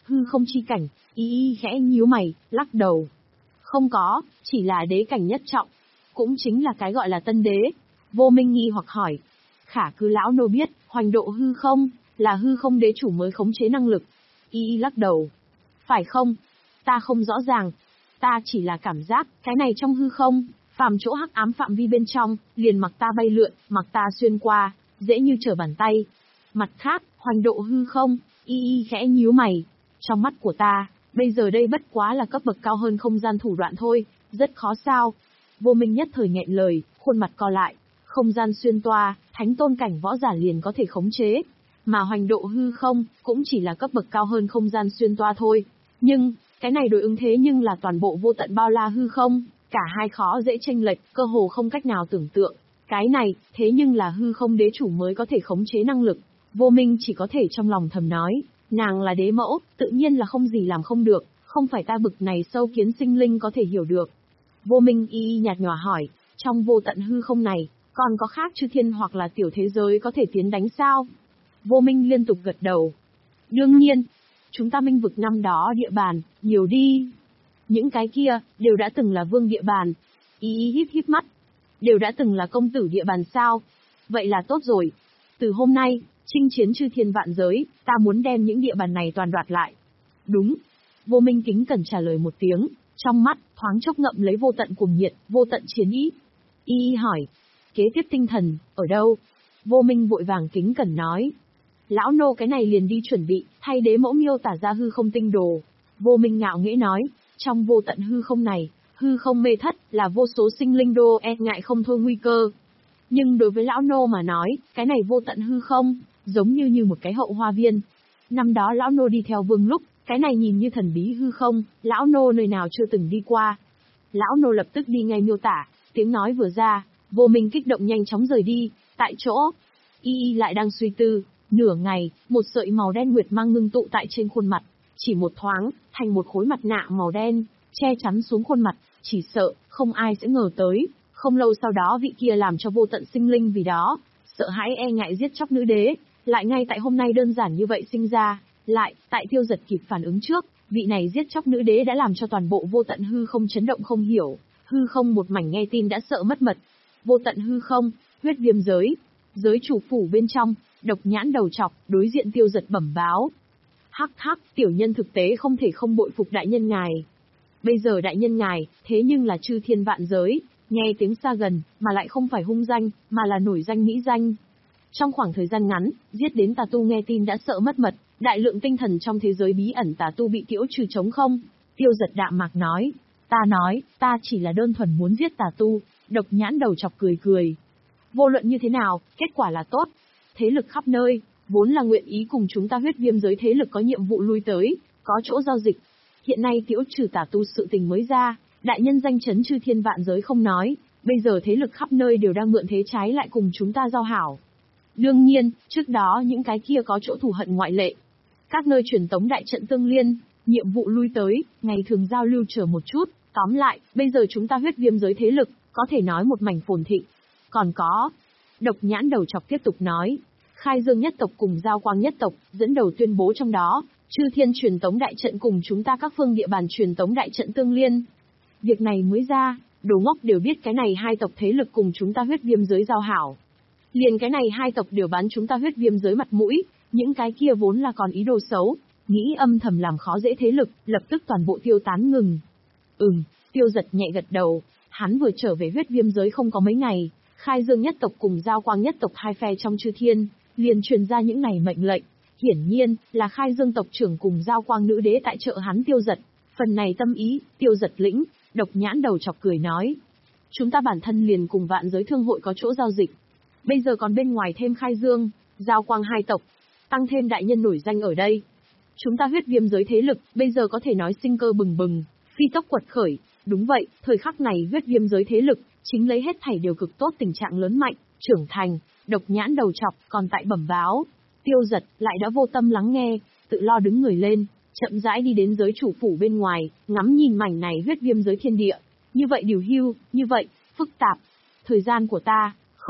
hư không chi cảnh, y y khẽ nhíu mày, lắc đầu. Không có, chỉ là đế cảnh nhất trọng. Cũng chính là cái gọi là tân đế. Vô Minh nghi hoặc hỏi. Khả cứ lão nô biết, hoành độ hư không, là hư không đế chủ mới khống chế năng lực. Y y lắc đầu. Phải không? Ta không rõ ràng. Ta chỉ là cảm giác, cái này trong hư không, phàm chỗ hắc ám phạm vi bên trong, liền mặc ta bay lượn, mặc ta xuyên qua, dễ như trở bàn tay. Mặt khác, hoành độ hư không, y y khẽ nhíu mày. Trong mắt của ta, bây giờ đây bất quá là cấp bậc cao hơn không gian thủ đoạn thôi, rất khó sao. Vô Minh nhất thời nghẹn lời, khuôn mặt co lại. Không gian xuyên toa, thánh tôn cảnh võ giả liền có thể khống chế. Mà hoành độ hư không, cũng chỉ là cấp bậc cao hơn không gian xuyên toa thôi. Nhưng, cái này đối ứng thế nhưng là toàn bộ vô tận bao la hư không, cả hai khó dễ chênh lệch, cơ hồ không cách nào tưởng tượng. Cái này, thế nhưng là hư không đế chủ mới có thể khống chế năng lực. Vô Minh chỉ có thể trong lòng thầm nói, nàng là đế mẫu, tự nhiên là không gì làm không được, không phải ta bực này sâu kiến sinh linh có thể hiểu được. Vô Minh y y nhạt nhòa hỏi, trong vô tận hư không này, còn có khác chư thiên hoặc là tiểu thế giới có thể tiến đánh sao? Vô Minh liên tục gật đầu. Đương nhiên, chúng ta Minh vực năm đó địa bàn, nhiều đi. Những cái kia, đều đã từng là vương địa bàn. Y y híp híp mắt. Đều đã từng là công tử địa bàn sao? Vậy là tốt rồi. Từ hôm nay, chinh chiến chư thiên vạn giới, ta muốn đem những địa bàn này toàn đoạt lại. Đúng. Vô Minh kính cẩn trả lời một tiếng, trong mắt, thoáng chốc ngậm lấy vô tận cuồng nhiệt, vô tận chiến ý. Y y hỏi, kế tiếp tinh thần, ở đâu? Vô Minh vội vàng kính cẩn nói. Lão nô cái này liền đi chuẩn bị, thay đế mẫu miêu tả ra hư không tinh đồ. Vô Minh ngạo nghễ nói, trong vô tận hư không này, hư không mê thất, là vô số sinh linh đô e ngại không thôi nguy cơ. Nhưng đối với lão nô mà nói, cái này vô tận hư không, giống như như một cái hậu hoa viên. Năm đó lão nô đi theo vương lúc, cái này nhìn như thần bí hư không, lão nô nơi nào chưa từng đi qua. Lão nô lập tức đi ngay miêu tả, tiếng nói vừa ra, Vô Minh kích động nhanh chóng rời đi, tại chỗ. Y y lại đang suy tư, nửa ngày, một sợi màu đen nguyệt mang ngưng tụ tại trên khuôn mặt, chỉ một thoáng, thành một khối mặt nạ màu đen, che chắn xuống khuôn mặt, chỉ sợ, không ai sẽ ngờ tới. Không lâu sau đó vị kia làm cho vô tận sinh linh vì đó, sợ hãi e ngại giết chóc nữ đế, lại ngay tại hôm nay đơn giản như vậy sinh ra, lại, tại Tiêu Giật kịp phản ứng trước, vị này giết chóc nữ đế đã làm cho toàn bộ vô tận hư không chấn động không hiểu, hư không một mảnh nghe tin đã sợ mất mật. Vô tận hư không, huyết viêm giới, giới chủ phủ bên trong, độc nhãn đầu chọc, đối diện Tiêu Giật bẩm báo. Hắc hắc, tiểu nhân thực tế không thể không bội phục đại nhân ngài. Bây giờ đại nhân ngài, thế nhưng là chư thiên vạn giới, nghe tiếng xa gần, mà lại không phải hung danh, mà là nổi danh mỹ danh. Trong khoảng thời gian ngắn, giết đến tà tu nghe tin đã sợ mất mật, đại lượng tinh thần trong thế giới bí ẩn tà tu bị tiễu trừ trống không. Tiêu Giật đạm mạc nói, ta nói, ta chỉ là đơn thuần muốn giết tà tu. Độc nhãn đầu chọc cười cười. Vô luận như thế nào, kết quả là tốt. Thế lực khắp nơi, vốn là nguyện ý cùng chúng ta huyết viêm giới thế lực có nhiệm vụ lui tới, có chỗ giao dịch. Hiện nay tiễu trừ tà tu sự tình mới ra, đại nhân danh chấn chư thiên vạn giới không nói, bây giờ thế lực khắp nơi đều đang mượn thế trái lại cùng chúng ta giao hảo. Đương nhiên, trước đó những cái kia có chỗ thù hận ngoại lệ. Các nơi truyền tống đại trận tương liên, nhiệm vụ lui tới, ngày thường giao lưu chờ một chút, tóm lại, bây giờ chúng ta huyết viêm giới thế lực, có thể nói một mảnh phồn thịnh. Còn có, độc nhãn đầu chọc tiếp tục nói, Khai Dương nhất tộc cùng Giao Quang nhất tộc, dẫn đầu tuyên bố trong đó, chư thiên truyền tống đại trận cùng chúng ta các phương địa bàn truyền tống đại trận tương liên. Việc này mới ra, đồ ngốc đều biết cái này hai tộc thế lực cùng chúng ta huyết viêm giới giao hảo. Liền cái này hai tộc đều bán chúng ta huyết viêm giới mặt mũi, những cái kia vốn là còn ý đồ xấu, nghĩ âm thầm làm khó dễ thế lực, lập tức toàn bộ tiêu tán ngừng. Ừm, Tiêu Giật nhẹ gật đầu, hắn vừa trở về huyết viêm giới không có mấy ngày, Khai Dương nhất tộc cùng Giao Quang nhất tộc hai phe trong chư thiên, liền truyền ra những này mệnh lệnh, hiển nhiên là Khai Dương tộc trưởng cùng Giao Quang nữ đế tại trợ hắn Tiêu Giật, phần này tâm ý, Tiêu Giật lĩnh. Độc nhãn đầu chọc cười nói, chúng ta bản thân liền cùng vạn giới thương hội có chỗ giao dịch, bây giờ còn bên ngoài thêm Khai Dương, Giao Quang hai tộc, tăng thêm đại nhân nổi danh ở đây. Chúng ta huyết viêm giới thế lực, bây giờ có thể nói sinh cơ bừng bừng, phi tốc quật khởi. Đúng vậy, thời khắc này huyết viêm giới thế lực, chính lấy hết thảy đều cực tốt tình trạng lớn mạnh, trưởng thành. Độc nhãn đầu chọc, còn tại bẩm báo. Tiêu Giật, lại đã vô tâm lắng nghe, tự lo đứng người lên, chậm rãi đi đến giới chủ phủ bên ngoài, ngắm nhìn mảnh này huyết viêm giới thiên địa. Như vậy điều hưu, như vậy, phức tạp. Thời gian của ta,